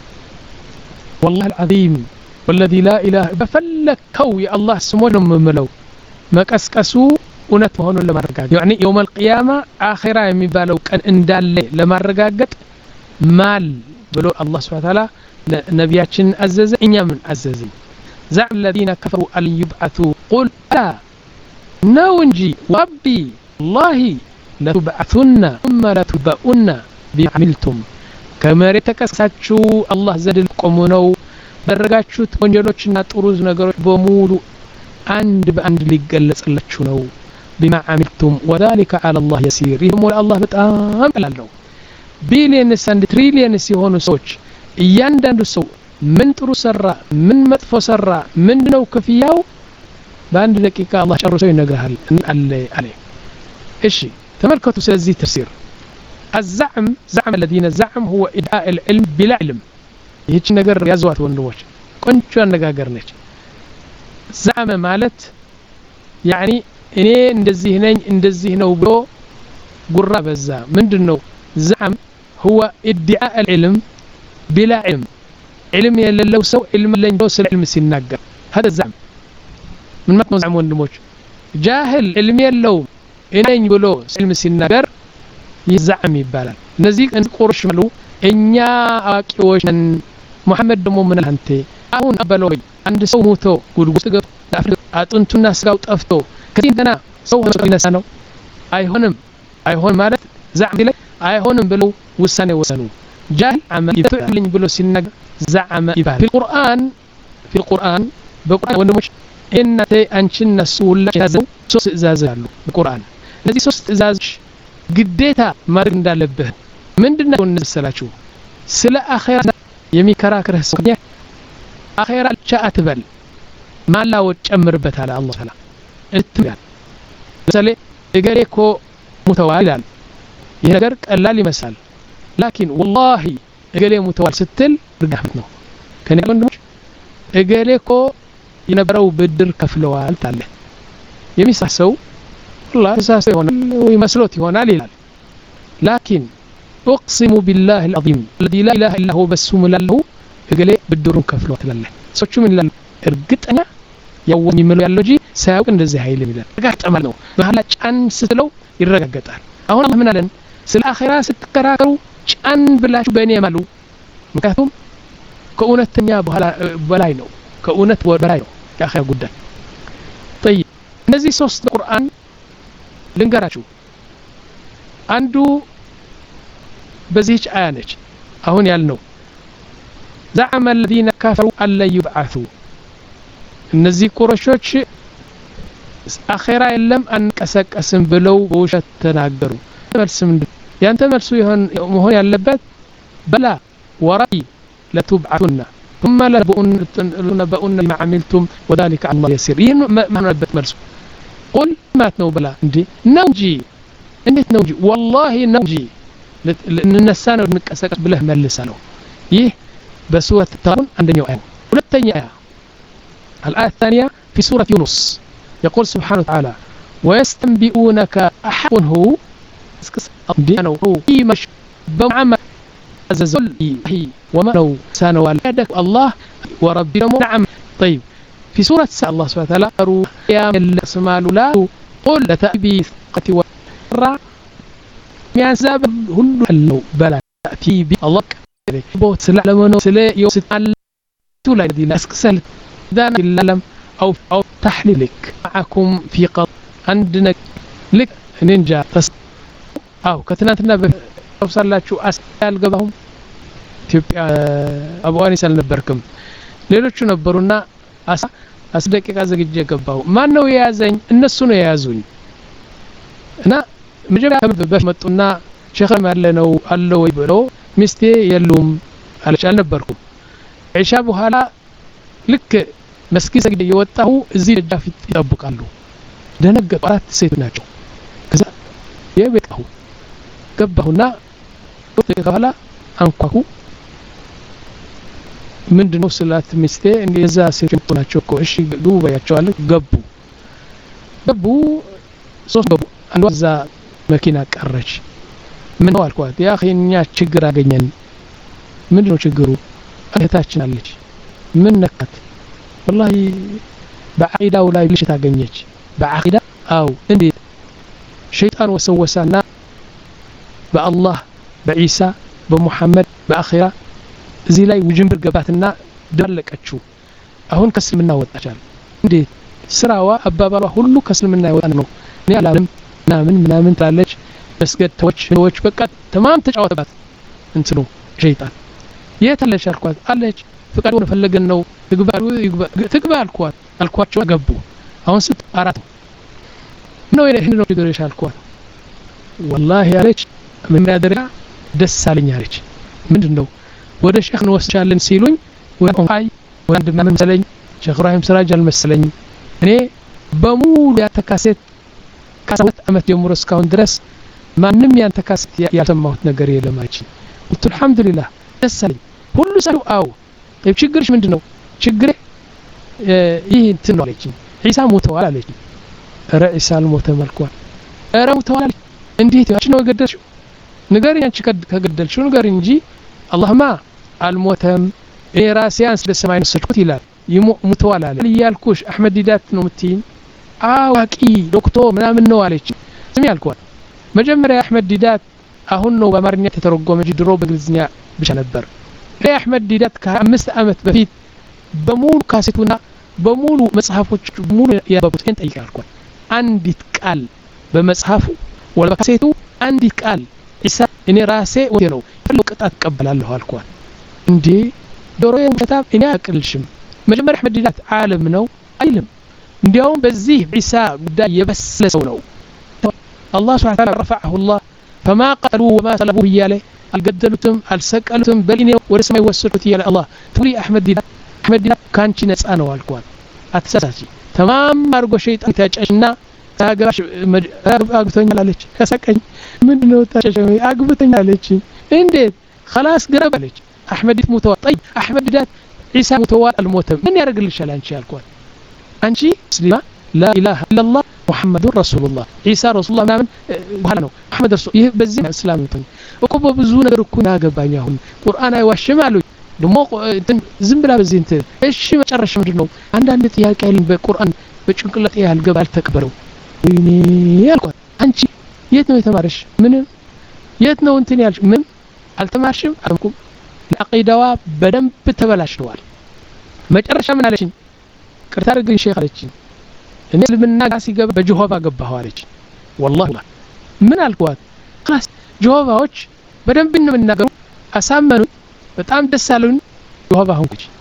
والله العظيم والذي لا اله بفلكوا يا الله سمونه مملو مقسقسو እውነት መሆኑን ለማረጋገጥ يعني يوم القيامة آخرة የሚባለው ቀን እንዳለ ለማረጋገጥ ማል ብሎ الله سبحانه وتعالى ነብያችን አዘዘ እኛ ምን አዘዘ زعم الذين كفروا أن يبعثوا قل لا نونجي ربي الله لتبعثن ثم لتبؤن بعملتم كما رتكساتشو الله زدلكم ነው ደረጋችሁት ወንጀሎችና ጥሩ ነገሮች በሙሉ አንድ በአንድ ሊገለጽላችሁ ነው بما عملتم وذلك على الله يسير يوم الله በጣም ቀላል ነው ቢሊየንስ አንድ ትሪሊየንስ የሆኑ ሰዎች እያንዳንዱ ሰው ምን ጥሩ ሰራ ምን መጥፎ ሰራ ምንድነው ክፍያው በአንድ ደቂቃ አላህ ጨርሶ ይነግራል አለ አለ እሺ ተመልከቱ ስለዚህ ተፍሲር الزعم زعم الذين زعم هو ادعاء العلم بلا علم ይህች ነገር ያዘዋት ወንድሞች ቆንጆ አነጋገር ነች زعم ማለት يعني እኔ እንደዚህ ነኝ እንደዚህ ነው ብሎ ጉራ በዛ ምንድነው زعم هو ادعاء العلم بلا علم علم የሌለው ሰው علم ለኝ ነው ስለ علم ሲናገር هذا الزعم ምን ማለት ነው زعم ወንድሞች جاهل علم የለው እኔኝ ብሎ علم ሲናገር ይزعم ይባላል እነዚህ ቁርሽ ማሉ እኛ አዋቂዎች ነን መሐመድ ደሞ ምን አንተ አሁን አበለው አንድ ሰው ሞቶ ጉድጉድ ገብ አጥንቱና ስጋው ጠፍቶ ከዚህ ገና ሰው ይነሳ ነው አይሆንም አይሆን ማለት زعم ላይ አይሆንም ብለው ውሳኔ ወሰኑ جاهل عمل يفعلኝ ብሎ ሲናገር زعم ይባል في القرآن في القرآن በቁርአን ወንድሞች እናንተ አንቺን ነሱ ሁላችሁ ያዘው ሶስት ትእዛዝ አሉ በቁርአን እነዚህ ሶስት ትእዛዞች ግዴታ ማድረግ እንዳለብህ ምንድነው እንሰላችሁ ስለ አኺራ የሚከራከርህ ሰው አኺራ ብቻ አትበል ማላው ጨምርበት አለ አላህ ተዓላ እትያል ለምሳሌ እገሌኮ ሙተዋል ይላል ይሄ ነገር ቀላል ይመስላል ላኪን والله እገሌ ሙተዋል ስትል ርጋህት ነው ከኔ ወንድሞች እገሌኮ የነበረው ብድር ከፍለዋል ታለ የሚሳሰው والله ሳሰው ይሆናል ወይ መስሎት ይሆናል ይላል ላኪን اقسم بالله العظيم الذي لا اله الا هو بس ملاله እገሌ ብድሩን ከፍለዋል ትላለህ ሰዎቹ ምን ይላል እርግጠኛ ያው የሚመሉ ያለው እንጂ ሳያውቅ እንደዚህ ኃይል ይላል ተጋጠመ ነው በኋላ ጫን ስትለው ይረጋገጣል አሁን ምን አለን ስለ አኺራ ስትከራከሩ ጫን ብላችሁ በእኔ ማሉ ምክንያቱም ከኡነተኛ በኋላ በላይ ነው ከኡነት በላይ ነው የአኺራ ጉዳይ طيب እነዚህ ሶስት ቁርአን ልንገራችሁ አንዱ በዚህች አያ ነች አሁን ያልነው زعم الذين كفروا أن لا يبعثوا እነዚህ ቁረሾች አኺራ የለም አንቀሰቀስም ብለው በውሸት ተናገሩ መልስ ምንድነው ያንተ መልሱ ይሆን መሆን ያለበት በላ ወራይ ለቱብዓቱና ثم لنبؤن ما عملتم وذلك على الله يسير ይሄን ማነበት መልሱ قل ما ነው በላ እንዴ ነው እንጂ እንዴት ነው እንጂ والله ነው እንጂ ለነሳ ነው እንቀሰቀስ ብለህ መልሳ ነው ይህ በሱረት ታውን አንደኛው አያ ሁለተኛ አያ الآية الثانية في سورة يونس يقول سبحانه وتعالى ويستنبئونك أحق هو دينه في مش بمعمل عززل وما لو سانوا الهدك الله وربنا نعم طيب في سورة سأل الله سبحانه وتعالى يا الاسمال لا قل لتأبي ثقة والرع يعني ساب هلو حلو بلا تأتي بالله بوت سلع لمنو سلع يوسط على تولا دي لا اسكسل دانا العالم أو أو تحليلك معكم في قط عندنا لك نينجا تس أو كتناتنا بفصل لا شو أسأل قبهم ኢትዮጵያ አቡዋኒ ሰልነበርኩም ሌሎቹ ነበሩና አሳ አስደቂቃ ዘግጄ ገባው ማን ነው የያዘኝ እነሱ ነው የያዙኝ እና መጀመሪያ በመጡና ሸኸም ያለ ነው አለ ወይ ብሎ ሚስቴ የሉም አለች አልነበርኩም ኢሻ በኋላ ልክ መስጊድ ሰግጄ የወጣሁ እዚህ ደጃፍ ይጠብቃሉ ደነገጡ አራት ሴት ናቸው ከዛ የቤታሁ ገባሁና በኋላ አንኳኩ ምንድነው ስላት ሚስቴ እንደዛ ሴት ናቸው እኮ እሺ ግቡ ባያቸዋል ገቡ ገቡ ሶስት ገቡ አንዷ እዛ መኪና ቀረች ምን አልኳት ያ ኸኛ ችግር አገኘን ምንድነው ችግሩ እህታችን አለች ምን ነካት والله بعقيدة ولا ليش ታገኘች بعقيدة አው እንዴት ሸይጣን ወሰወሳና በአላህ በኢሳ በሙሐመድ በአኺራ እዚህ ላይ ውጅንብር ገባትና ደለቀችው አሁን ከስልምና ወጣቻል እንዴት ስራዋ አባባሏ ሁሉ ከስልምና ይወጣ ነው እኔ አላለም ምናምን ምናምን ታለች መስገድ ተወች ተወች በቃ ተማም ተጫወተባት እንትኑ ሸይጣን የታለች አልኳት አለች ፍቃድ ወደ ፈለገን ነው ትግባሉ ትግባ አልኳት አልኳቸው ገቡ አሁን ስት አራት ነው ይሄ ነው ነገር አልኳት والله አለች ምን ያደርጋ ደስ አለኝ አለች ምንድነው ወደ ሼክ ነው ወስቻለን ሲሉኝ ወንፋይ ወንድ ምን መሰለኝ ሼክ ኢብራሂም ስራጅ አልመሰለኝ እኔ በሙሉ ያተካሰት ከሰባት አመት ጀምሮ እስካሁን ድረስ ማንንም ያንተካሰት ያሰማሁት ነገር የለም አለች ቁልቱ አልহামዱሊላህ ደስ አለኝ ሁሉ ሰው አው ችግርሽ ምንድነው ችግሬ ይሄ እንትን ነው አለች ኢሳ ሞተዋል አለች ኧረ ኢሳ አልሞተም አልኳት ኧረ ሞተዋል እንዴት ያቺ ነው ገደልሽው ንገሪኝ አንቺ ከገደልሽው ንገሪኝ እንጂ አላህማ አልሞተም እኔ ራሴ አንስ ለሰማይ ነው ሰጥኩት ይላል ይሞተዋል አለ ይያልኩሽ አህመድ ዲዳት ነው ምትይኝ አዋቂ ዶክተር ምናምን ነው አለች ስሚ አልኳት መጀመሪያ አህመድ ዲዳት አሁን ነው በአማርኛ ተተረጎመ እንጂ ድሮ በእንግሊዝኛ ብቻ ነበር ለአህመድ ዲዳት ከአምስት አመት በፊት በሙሉ ካሴቱና በሙሉ መጽሐፎች ሙሉ ያባቡትን ጠይቃልኳት አንዲት ቃል በመጽሐፉ ወላ በካሴቱ አንዲት ቃል ኢሳ እኔ ራሴ ወቴ ነው ለቅጣት ተቀበላለሁ አልኳት እንዴ ዶሮ የምታብ እኔ አቅልሽም መጀመሪያ አህመድ ዲዳት ዓለም ነው አይልም እንዲያውም በዚህ ኢሳ ጉዳይ የበሰለ ሰው ነው الله سبحانه وتعالى رفعه الله فما قتلوه وما سلبوه ياله القدلتم السقلتم بليني ورسمي وسرت ياله الله تقولي أحمد دينا أحمد دينا كانش نسأنا والكوان أتساسي تمام أرجو شيطان تاجنا تاجرش أقبتني عليك كسكني من نو تاجشمي أقبتني عليك إنديت خلاص قرب عليك أحمد متوات طيب أحمد دات عيسى متوات الموت من يرجل الشلان شيء الكوان أنشي مسلمة لا إله إلا الله محمد رسول الله عيسى رسول الله نعم وهلنو أحمد رسول يه بزين الإسلام يتني وكبوا بزون ركونا جبانيهم قرآن أيوة شمالو دمو زنبلا بزين تي إيش ما شرش مدنو عندنا تيها كلام بالقرآن بتشكلت إيه الجبال تكبروا ويني يالكوان أنشي يتنو يتمارش من يتنو أنتني على من التمارشم أمكم العقيدة بدم بتبلاش دوال ما شرش من على شيء كرتار قرين شيخ على شيء الناس من الناس يجب بجهوفا جبهه عليك والله لا من القوات خلاص جهوفا وش بدن بيننا من نجرو أسامنوا بتأم دسالون جهوفا هم كذي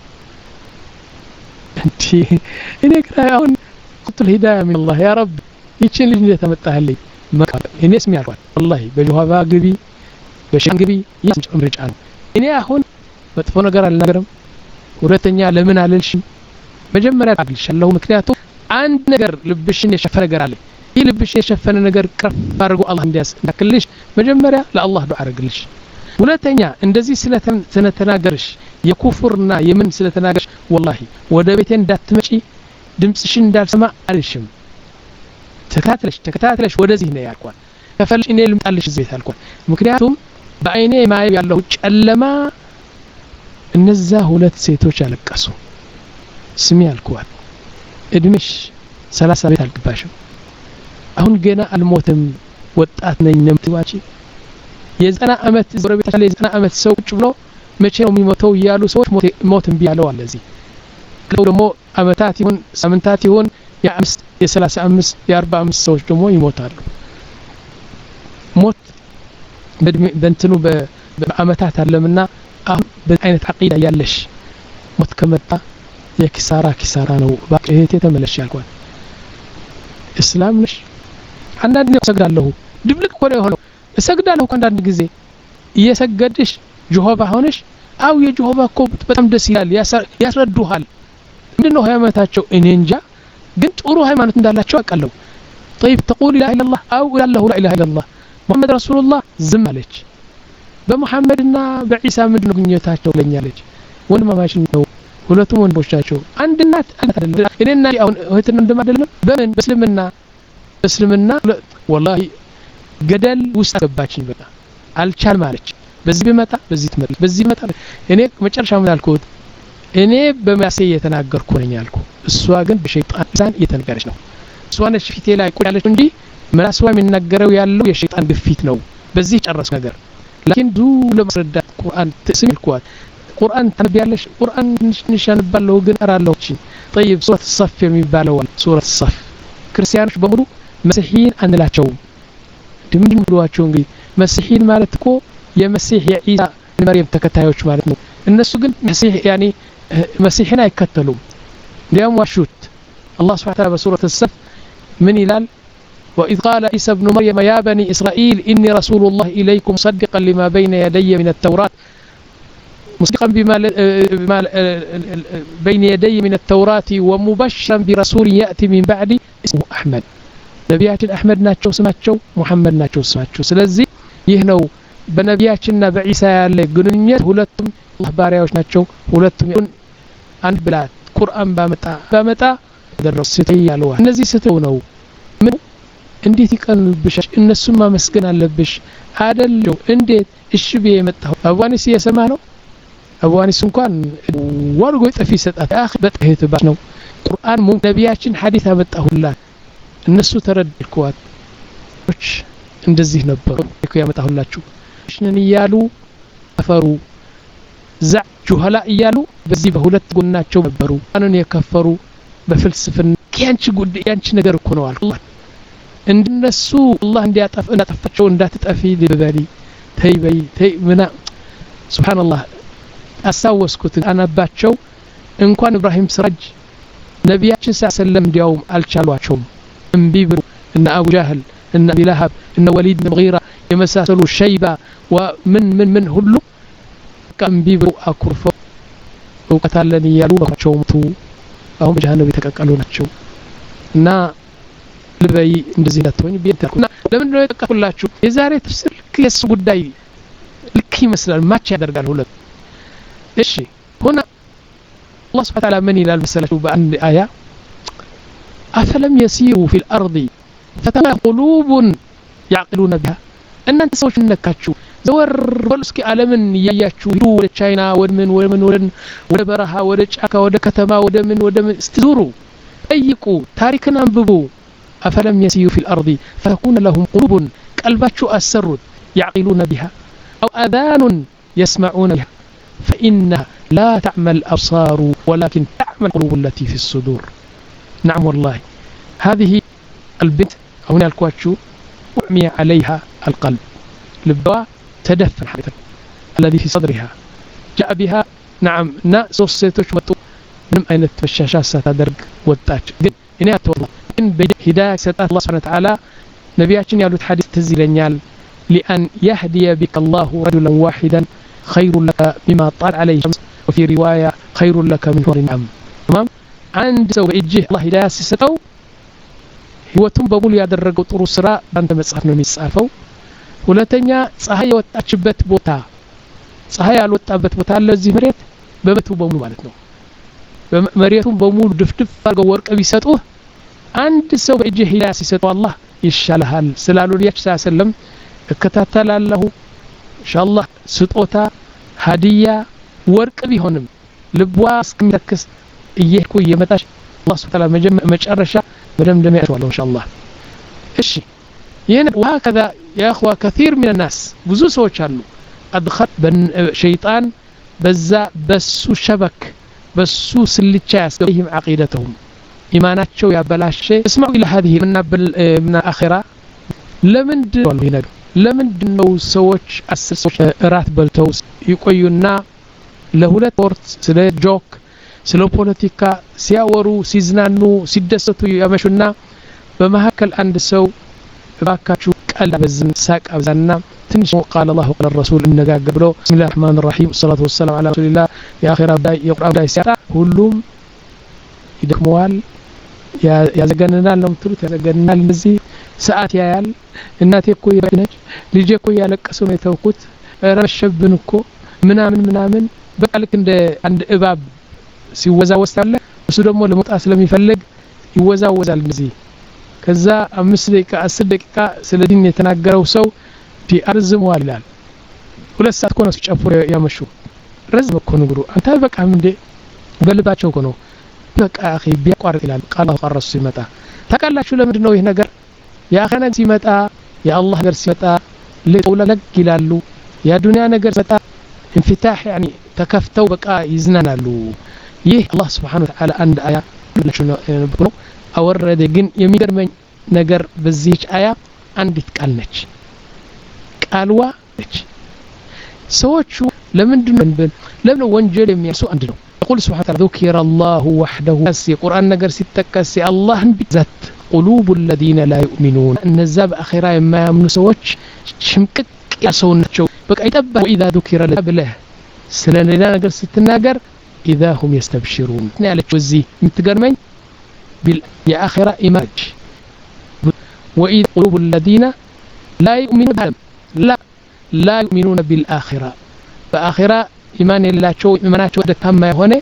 أنتي إني كراهون قلت الهداية من الله يا رب يتشين لي تمتها لي ما إني اسمي القوات والله بجهوفا قبي بشان قبي يسمع أمرج عنه إني أهون بتفون قرا النجرم ورتني على من على الشيء مجمرة عقل شلوا مكنياته عند نجر لبشين يشفن نجر عليه هي لبشين يشفن نجر كرف فارجو الله نداس ناكلش مجمرة لا الله دعاء رجلش ولا تنيا اندزي سنة سنة تناجرش يكفرنا يمن سنة تناجرش والله وده بيتين دات تمشي دمسشين دار سماء علشهم تكاتلش تكاتلش وده زينة يا أخوان كفلش إني لم تعلش زيت الكون مكنياتهم بعيني ما يبي الله لما النزاه ولا تسيتوش على الكاسو سمي الكوات ادمش ثلاثة بيت الكباشو አሁን ገና አልሞተም ወጣት ነኝ ነምትዋጪ የዘና አመት ጎረቤታችን ላይ የዘና አመት ሰው ቁጭ ብሎ መቼ ነው የሚሞተው ያሉ ሰዎች ሞት እምቢ ያለው አለ እዚህ ደግሞ አመታት ይሁን ሳምንታት ይሁን የአምስት የሰላሳ አምስት የአርባ አምስት ሰዎች ደግሞ ይሞታሉ ሞት በእንትኑ በአመታት አለምና አሁን በአይነት አቂዳ ያለሽ ሞት ከመጣ የኪሳራ ኪሳራ ነው ባቀሄት የተመለሽ ያልኳል እስላም ነሽ አንዳንድ ነው ሰግዳለሁ ድብልቅ ኮለ ሆኖ እሰግዳለሁ አንዳንድ ጊዜ እየሰገድሽ ጆሆባ ሆነሽ አው የጆሆባ እኮ በጣም ደስ ይላል ያስረዱሃል ምንድነው ሃይማኖታቸው እኔ እንጃ ግን ጥሩ ሃይማኖት እንዳላቸው አቀለው طيب تقول لا اله الا الله او لا اله الا الله محمد رسول الله ዝም አለች በመሐመድና በኢሳ ምንድነው ግንኙነታቸው ለኛለች ወንድማማችን ነው ሁለቱም ወንዶቻቸው አንድ እናት አይደለም እኔና አሁን እህትና እንደማደለም በምን በእስልምና በእስልምና والله ገደል ውስጥ ገባችኝ በቃ አልቻል ማለች በዚህ በመጣ በዚህ ትመጣ በዚህ መጣ እኔ መጨረሻ ምን አልኩት እኔ በማሴ የተናገርኩ ነኝ አልኩ እሷ ግን በሸይጣን እየተናገረች ነው እሷ ነች ፊቴ ላይ ቆያለች እንጂ መራሷ የሚናገረው ያለው የሸይጣን ግፊት ነው በዚህ ጨረስ ነገር لكن ዱ ለማስረዳት ቁርአን ተስሚልኳት ቁርአን ተነብያለሽ ቁርአን ንሻን ባለው ግን አራለው እቺ طيب ሱረት الصف የሚባለው ሱረት الصف ክርስቲያኖች በሙሉ መስሂን አንላቸው ድምድም ብሏቸው እንግዲህ መስሂን ማለት እኮ የመሲህ የኢሳ መርየም ተከታዮች ማለት ነው እነሱ ግን መሲህ يعني مسيحنا يكتلوا اليوم وشوت الله سبحانه وتعالى بسورة الصف من إلال وإذ قال عيسى ابن مريم يا بني إسرائيل إني رسول الله إليكم صدقا لما بين يدي من التوراة مصدقا بما بين يدي من التوراة ومبشرا برسول يأتي من بعدي اسمه أحمد نبيات الأحمد ناتشو سماتشو محمد ناتشو سماتشو سلزي يهنو بنبياتنا بعيسى اللي قلنيت هلتم الله باريوش ناتشو هلتم يكون عند بلاد قرآن بامتا بامتا درس ستي يالوها النزي ستونو من انديت يقلبش الناس ما مسكن اللبش هذا اللي انديت الشبيه يمتهو أبواني سي يسمانو أبواني سنكوان وارغو يتفي ستات آخر بتهيت باشنو قرآن مو نبياتشن حديثة متهو الله الناس ترد الكوات وش اندزيه نبرو يكو يمتهو الله شو شنن يالو أفرو زع جهلاء يالو بزي بهولت قلناتشو نبرو أنن يكفرو بفلسفن كيانش قد يانش نقر كونو الله عند النسو الله عندي أطف أنا تفتشون دا تتأفي دي ببالي تي بي تي منا سبحان الله أساوس كنت أنا باتشو إن كان إبراهيم سرج نبياتش سلم ديوم الشالواتشوم انبيبرو إن أبو جاهل እነ ቢላሃብ እነ ወሊድ ብን ሙጊራ የመሳሰሉ ሸይባ ወምን ምን ምን ሁሉ ከእምቢብሩ አኩርፈው እውቀት አለን እያሉ በቸው ሙቱ አሁን በጀሃነም የተቀቀሉ ናቸው እና ልበይ እንደዚህ እንዳትሆኝ ቢንተኩና ለምን ነው የተቀቀሉላችሁ የዛሬ ተፍሲር ከየሱ ጉዳይ ልክ ይመስላል ማች ያደርጋል ሁለት እሺ ሆነ الله سبحانه وتعالى من إلى المسألة بأن آية أفلم يسيروا في الأرض فتبع قلوب يعقلون بها أن أنت سوش نكاتشو زور ولسكي ألمن يياتشو يدو ولا تشاينا ودمن ودمن ودن ولا برها ولا تشاكا ولا كتما ودمن ودمن استزوروا أيقوا تاركنا انببوا أفلم يسيروا في الأرض فتكون لهم قلوب قلباتشو أسرد يعقلون بها أو أذان يسمعون بها فإنها لا تعمل الأبصار ولكن تعمل القلوب التي في الصدور نعم والله هذه البنت هنا الكواتشو أعمي عليها القلب لبوا تدفن حقيقة الذي في صدرها جاء بها نعم نا سوسيتوش متو من أين التفشاشات ستدرج والتاج إنها والله إن بهداية ستات الله سبحانه وتعالى نبياتنا يقول حديث تزيلنيال لأن يهدي بك الله رجلا واحدا خير لك مما طال عليه الشمس وفي رواية خير لك من حور النعم تمام عند سو اجه الله هدايه ሲሰጠው ህይወቱን በሙሉ ያደረገው ጥሩ ስራ ባንተ መጽሐፍ ነው የሚጻፈው ሁለተኛ ፀሐይ የወጣችበት ቦታ ፀሐይ ያልወጣበት ቦታ ለዚህ መሬት በመቱ በሙሉ ማለት ነው መሬቱን በሙሉ ድፍድፍ አድርገው ወርቅ ቢሰጡህ አንድ ሰው በእጅህ هدايه ሲሰጠው አላህ ይሻልሃል ስላሉ ሊያች ሰለም እከታተላለሁ ኢንሻአላህ ስጦታ ሀዲያ ወርቅ ቢሆንም ልቧ እስከሚተክስ እየሄድኩ እየመጣሽ አላህ Subhanahu Wa Ta'ala መጨረሻ በደምደም ያሻዋለሁ ኢንሻአላህ እሺ ይሄን وهكذا يا اخوه كثير من الناس ብዙ ሰዎች አሉ አድخل በሸይጣን በዛ በሱ ሸበክ በሱ ስልቻ ያስገባይም عقيدتهم ኢማናቸው ያበላሸ اسمعوا الى هذه من من اخره ለምንድን ነው ይነዱ ለምንድን ነው ሰዎች አስር ሰዎች እራት በልተው ይቆዩና ለሁለት ወር ስለ ጆክ ስለ ፖለቲካ ሲያወሩ ሲዝናኑ ሲደሰቱ ያመሹና በመሐከል አንድ ሰው ባካቹ ቀልድ በዝን ሳቅ አብዛና ትንሽ قال الله وقال الرسول እንነጋገር ብሎ بسم الله الرحمن الرحيم والصلاه والسلام على رسول الله يا اخر ابدا يقرا ابدا ሲያጣ ሁሉም ይደክመዋል ያዘገነናል ነው ትሩት ያዘገነናል እንደዚህ ሰዓት ያያል እናቴ እኮ ይረነች ልጄ እኮ ያለቀሱ ነው የተውኩት ረሸብን እኮ ምናምን ምናምን በቃ ልክ እንደ አንድ እባብ ሲወዛወዝ ታለ እሱ ደግሞ ለመውጣት ስለሚፈልግ ይወዛወዛል እንደዚህ ከዛ አምስት ደቂቃ አስር ደቂቃ ስለ ዲን የተናገረው ሰው ቢአርዝመዋል ይላል ሁለት ሰዓት ኮነስ ጨፍሮ ያመሹ ረዝም እኮ ንግሩ አንተ በቃ እንደ በልባቸው እኮ ነው በቃ አኺ ቢያቋርጥ ይላል ቃል አቀረሱ ሲመጣ ታቃላችሁ ለምንድን ነው ይሄ ነገር ያኸነ ሲመጣ የአላህ ነገር ሲመጣ ለውለለግ ይላሉ ያ ዱንያ ነገር ሲመጣ انفتاح يعني ተከፍተው በቃ ይዝናናሉ ይህ አላህ Subhanahu Wa Ta'ala አንድ አያ ነው አወረደ ግን የሚገርመኝ ነገር በዚህች አያ አንዲት ቃል ነች ቃልዋ ነች ሰዎቹ ለምንድን ነው ለምን ወንጀል የሚያሱ አንድ ነው يقول سبحانه وتعالى ذكر الله وحده في القرآن ነገር ሲተከስ አላህን ቢዛት قلوب الذين لا يؤمنون النزاب اخره ما يامنوا ሰዎች ሽምቅቅ ያሰውናቸው በቃ ይጠባ واذا ذكر الله ስለሌላ ነገር ስትናገር اذا هم يستبشرون ያለችው እዚህ የምትገርመኝ بالآخرة إيماج وإذ قلوب الذين لا يؤمنون لا لا يؤمنون بالآخرة فآخرة إيمان الله شو إيمانات شو ده كم ما هونه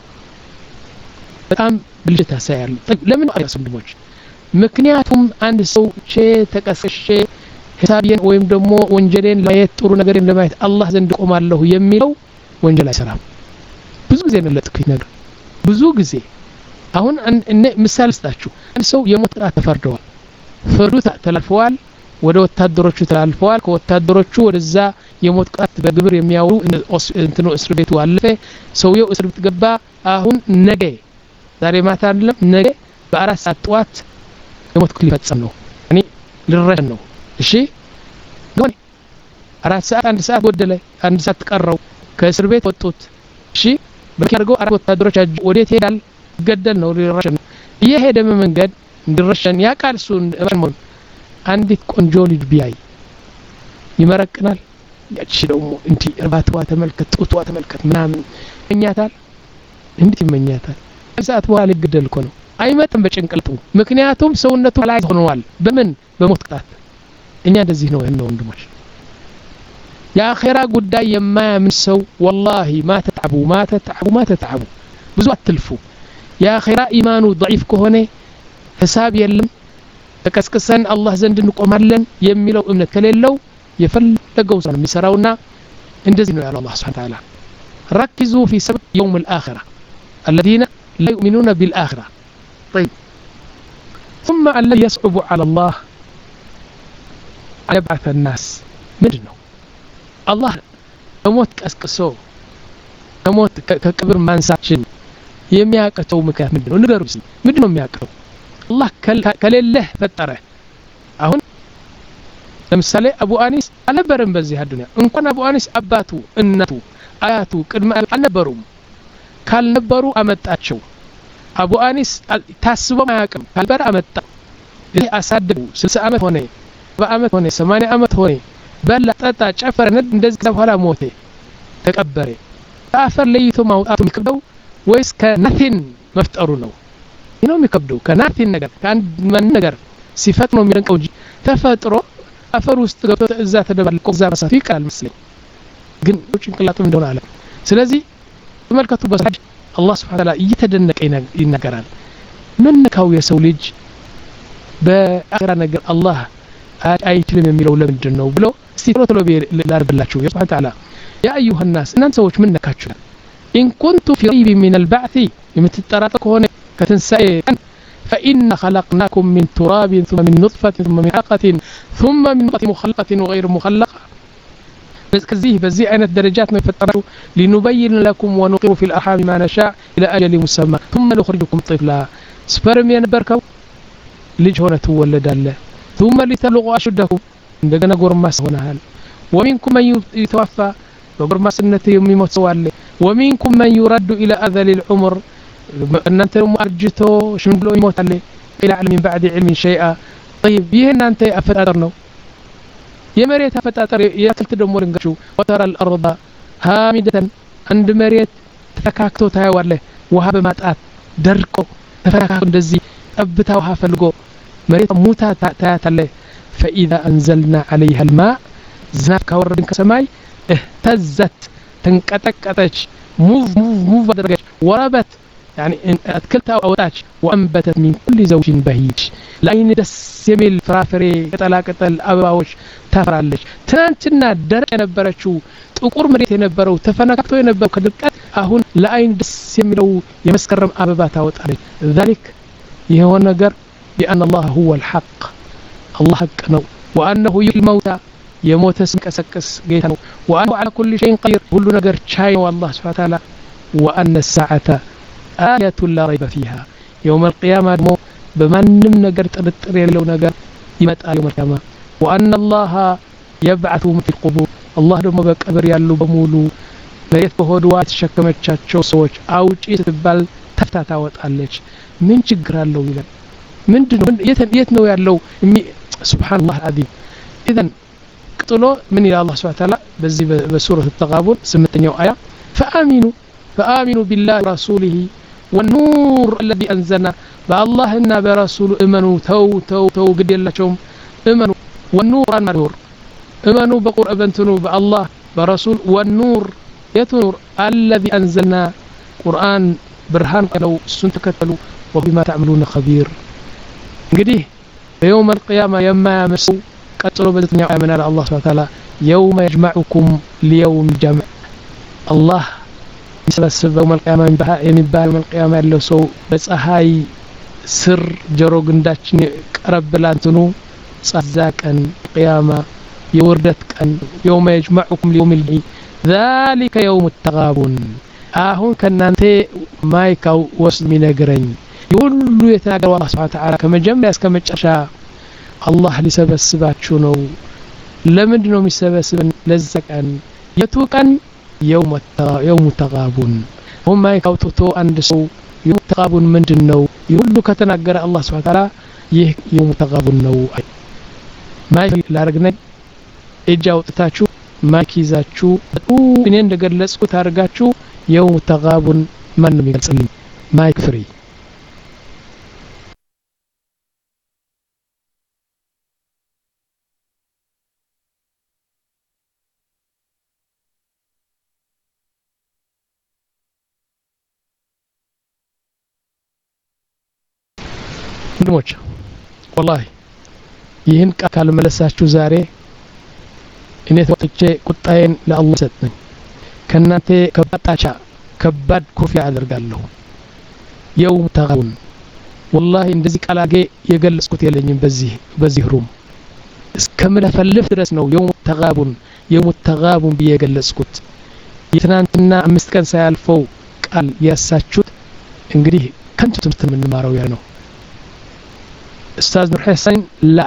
بتأم بالجتة سائر طيب لمن أيسون دموج مكنياتهم عند سو شيء تكسر شيء حسابيا ويمدمو وانجلين لا يتورون نجارين لما يت الله زندقهم الله يميلو وانجل السلام بزوج زين اللي تكفي نجار بزوج زين አሁን እነ ምሳሌ ስጣችሁ አንድ ሰው የሞት ቅጣት ተፈርደዋል ፍርዱ ተላልፈዋል ወደ ወታደሮቹ ተላልፈዋል ከወታደሮቹ ወደዛ የሞት ቅጣት በግብር የሚያውሉ እንትኑ እስር ቤቱ አለፈ ሰውየው እስር ቤት ገባ አሁን ነገ ዛሬ ማታ አይደለም ነገ በአራት ሰዓት ጠዋት የሞት ቅጣት ሊፈጸም ነው እኔ ልረሸን ነው እሺ ግን አራት ሰዓት አንድ ሰዓት ወደለ አንድ ሰዓት ቀረው ከእስር ቤት ወጡት እሺ በከርገው አራት ወታደሮች ወዴት ሄዳል ገደል ነው ሊረሸን ይሄ ደም መንገድ እንድረሸን ያቃል ሱን እባን አንዲት ቆንጆ ልጅ ቢያይ ይመረቅናል ያቺ ደግሞ እንት እርባቷ ተመልከት ጡቷ ተመልከት ምናምን እኛታል እንዴት ይመኛታል እዛት በኋላ ይገደል እኮ ነው አይመጣም በጭንቅልቱ ምክንያቱም ሰውነቱ ላይ ሆኗል በምን በሞት ቅጣት እኛ እንደዚህ ነው ያለው ወንድሞች የአኺራ ጉዳይ የማያምን ሰው والله ما تتعبوا ما تتعبوا ما تتعبوا ብዙ አትልፉ የአኺራ ኢማኑ ضعيف ከሆነ ሂሳብ የለም ተከስከሰን አላህ ዘንድ እንቆማለን የሚለው እምነት ከሌለው የፈለገው ሰው የሚሰራውና እንደዚህ ነው ያለው አላህ Subhanahu Wa Ta'ala ركزوا في سبب يوم الآخرة الذين لا يؤمنون بالآخرة طيب ثم الذي يصعب على الله أن يبعث الناس ምንድነው الله ከሞት ቀስቅሶ ከሞት ከቅብር ማንሳችን የሚያቀተው ምክንያት ምንድነው ንገሩ እስኪ ምንድነው የሚያቀተው الله ከሌለህ ፈጠረ አሁን ለምሳሌ አቡ አኒስ አልነበረም በዚህ አዱንያ እንኳን አቡ አኒስ አባቱ እናቱ አያቱ ቅድመ አልነበሩም ካልነበሩ አመጣቸው አቡ አኒስ ታስበው ማያቀም ካልበር አመጣ ይሄ አሳደጉ ስልሳ አመት ሆነ በአመት ሆነ ሰማንያ አመት ሆነ በላ ጠጣ ጨፈረ እንደዚህ በኋላ ሞተ ተቀበረ አፈር ለይቶ ማውጣቱ የሚከብደው ወይስ ከናቲን መፍጠሩ ነው ነው የሚከብደው ከናቲን ነገር ከአንድ ማን ነገር ሲፈጥ ነው የሚደንቀው እንጂ ተፈጥሮ አፈር ውስጥ ገብቶ እዛ ተደባልቆ እዛ መሳፊ ቃል መስለኝ ግን ጭንቅላቱ እንደሆነ አለ ስለዚህ ተመልከቱ በሳጅ አላህ Subhanahu Wa Ta'ala እየተደነቀ ይናገራል ምን ነካው የሰው ልጅ በአኺራ ነገር አላህ አይችልም የሚለው ለምንድን ነው ብሎ ሲሮቶሎ ላርብላችሁ ያ Subhanahu Wa Ta'ala ያ አዩሃ الناس እናንተ ሰዎች ምን ነካችሁ ኢን ኩንቱ ፊ ረይብ ሚን البعث የምትጠራጠሩ ከሆነ ከትንሳኤ فإن خلقناكم من تراب ثم من نطفة ثم من علقة ثم من نطفة مخلقة وغير مخلقة كذيه بزي عين الدرجات نفترض لنبين لكم ونقر في الأرحام ما نشاء إلى أجل مسمى ثم نخرجكم طفلا سبرم ينبركوا ليج هنا تولد الله ثم لتبلغوا أشدكم عندنا قرماس هنا هل ومنكم من يتوفى وقرماس النتي يموت سوالي ومنكم من يرد إلى أذل العمر أن أنت أرجتو شنو بلو يموت عليه إلى علم بعد علم شيئا طيب يهنا أنت أفترنو يا مريت أفتر يا كلت دمور نقشو وترى الأرض هامدة عند مريت تفكاكتو تايوالله وهاب ماتات دركو تفكاكتو دزي أبتا وهافلقو مريت موتا تاياتله فإذا أنزلنا عليها الماء زناف كوردن كسماي اهتزت تنكتكتش موف موف موف درجة وربت يعني أكلتها أوتاش وأنبتت من كل زوج بهيج لأين دس يميل فرافري كتلا كتل أباوش تفرالش تنانتنا درجة نبرشو تقور مريت ينبرو تفنكتو ينبرو كدركات أهون لأين دس يميلو يمسكرم أبابات أوتالي ذلك يهو النقر بأن الله هو الحق الله حق نو وأنه يحيي الموتى يموت سمك سكس جيتنو وأنه على كل شيء قدير كل نقر شاي والله سبحانه وتعالى وأن الساعة آية لا ريب فيها يوم القيامة مو بمنم نقر ترتر يلو نقر يمت يوم القيامة وأن الله يبعث في القبور الله دم بقبر يالو بمولو مريت بهودوات شكمتشاتشو سوچ أوجي تبال تفتاتا وطالج من ችግር አለው ይላል ምንድነው የት ነው ያለው سبحان الله العظيم اذا قطلو من الى الله سبحانه وتعالى بزي بسوره التغابن سمتኛው آية فآمنوا فآمنوا بالله ورسوله والنور الذي أنزلنا بالله إن برسوله إمنوا تو تو تو قد يلاتهم إمنوا والنور النور إمنوا بقرآن بنتنوا بالله برسول والنور يتنور الذي أنزلنا قرآن برهان قالوا السنة كتلوا وبما تعملون خبير قديه يوم القيامة يما يمسوا قتلوا بدتنيا آمنا الله سبحانه وتعالى يوم يجمعكم ليوم الجمع الله يسبسب يوم القيامة የሚባል يوم القيامة ያለው ሰው በፀሐይ ስር ጀሮ ግንዳችን ቀረብላንተኑ ጸዛቀን قيامة የወርደት ቀን يوم يجمعكم ليوم الجمع ذلك يوم التغابن አሁን ከናንተ ማይካው ወስድ ሚነግረኝ ሁሉ የተናገረው አላህ Subhanahu Wa Ta'ala ከመጀመሪያ እስከ መጨረሻ አላህ ሊሰበስባችሁ ነው ለምንድን ነው የሚሰበስበን ለዘቀን የቱቀን يوم يوم التغابن هم يكوتو عند سو يوم التغابن ምንድነው ሁሉ ከተናገረ አላህ Subhanahu Wa Ta'ala ይህ يوم التغابن ነው ማይክ ላርግነኝ እጅ አውጥታችሁ ማይክ ይዛችሁ እኔ እንደገለጽኩት አድርጋችሁ የውም ተጋቡን ማን ነው የሚገልጽልኝ? ማይክ ፍሪ። ወንድሞች ወላሂ ይህን ቃል ካልመለሳችሁ ዛሬ እኔ ተወጥቼ ቁጣዬን ለአላህ ሰጥኝ ከናንተ ከባጣቻ ከባድ ኩፍያ አደርጋለሁ። የውም ተጋቡን ወላሂ እንደዚህ ቃላጌ የገለጽኩት የለኝም በዚህ በዚህ ሩም እስከምለፈልፍ ድረስ ነው የውም ተጋቡን የውም ተጋቡን በየገለጽኩት። የትናንትና አምስት ቀን ሳያልፈው ቃል ያሳችሁት እንግዲህ ከንቱ ትምህርት የምንማረው ያ ነው። ኡስታዝ ኑር ሐሰን ላ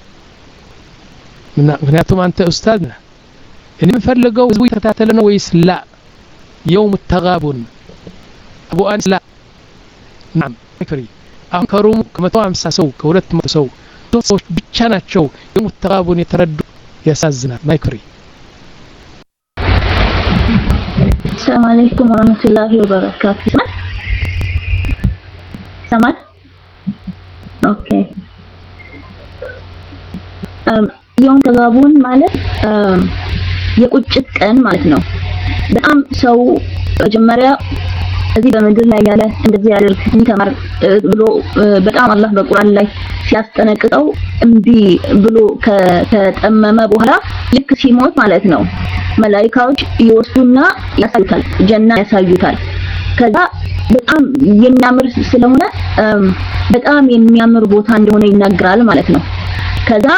ምክንያቱም አንተ ኡስታዝ ነህ እኔ የምፈልገው ህዝቡ ይከታተል ነው ወይስ ላ? የውም ተጋቡን አቡ አንስ ላ ናም ፍሪ። አሁን ከሩም ከመቶ ሃምሳ ሰው ከሁለት መቶ ሰው ሶስት ሰዎች ብቻ ናቸው የውም ተጋቡን የተረዱ። ያሳዝናል። ማይክሪ السلام عليكم ورحمة الله وبركاته. سمعت؟ اوكي. يوم تغابون ማለት የቁጭት ቀን ማለት ነው። በጣም ሰው መጀመሪያ እዚህ በመድር ላይ ያለ እንደዚህ ያደርግ እንዲተማር ብሎ በጣም አላህ በቁርአን ላይ ሲያስጠነቅቀው እምቢ ብሎ ከተጠመመ በኋላ ልክ ሲሞት ማለት ነው መላእክቶች ይወስዱና ያሳዩታል፣ ጀና ያሳዩታል። ከዛ በጣም የሚያምር ስለሆነ በጣም የሚያምር ቦታ እንደሆነ ይናገራል ማለት ነው። ከዛ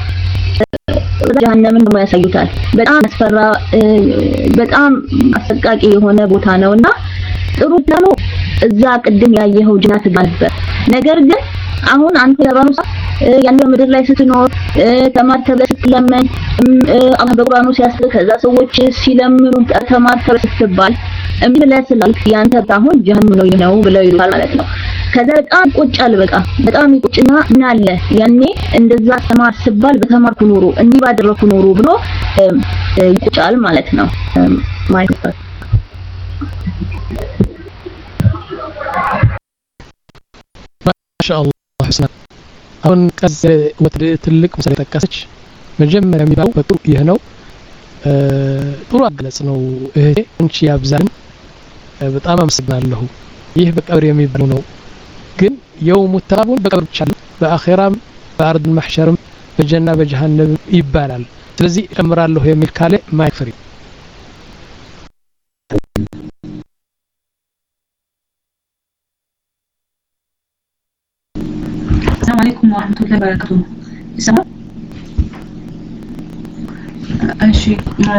ጀሃነምን ደግሞ ያሳዩታል። በጣም አስፈራ በጣም አሰቃቂ የሆነ ቦታ ነውና ጥሩ ነው። እዛ ቅድም ያየኸው ጀናት ነበር። ነገር ግን አሁን አንተ ለራሱ ያንተ ምድር ላይ ስትኖር ተማር ተብለህ ስትለመን አላህ በቁርአኑ ሲያስተምር ከዛ ሰዎች ሲለምኑ ተማር ተብለህ ስትባል እምቢ ብለህ ስላልክ ያንተ አሁን ጀሃነም ነው ነው ብለው ይላል ማለት ነው። ከዛ በጣም ቆጫል። በቃ በጣም ይቆጭና ምን አለ ያኔ እንደዛ ተማር ሲባል በተማርኩ ኑሮ እንዲህ ባደረኩ ኑሮ ብሎ ይቆጫል ማለት ነው። ማይክሮፎን ማሻአላህ ሁስና አሁን ቀዝ ወደ ትልቅ ምሳሌ ተጠቀሰች። መጀመሪያ የሚባለው በጥሩ ይሄ ነው። ጥሩ አገለጽ ነው። እህቴ እንቺ ያብዛን በጣም አመሰግናለሁ። ይህ በቀብር የሚባለው ነው። ግን የውም ተጋቡን በቀብር ብቻ በአኺራም በአርድ المحشرም በጀና በጀሃነም ይባላል። ስለዚህ እጨምራለሁ የሚል ካለ ማይፍሪ السلام عليكم ورحمة الله وبركاته. السلام እሺ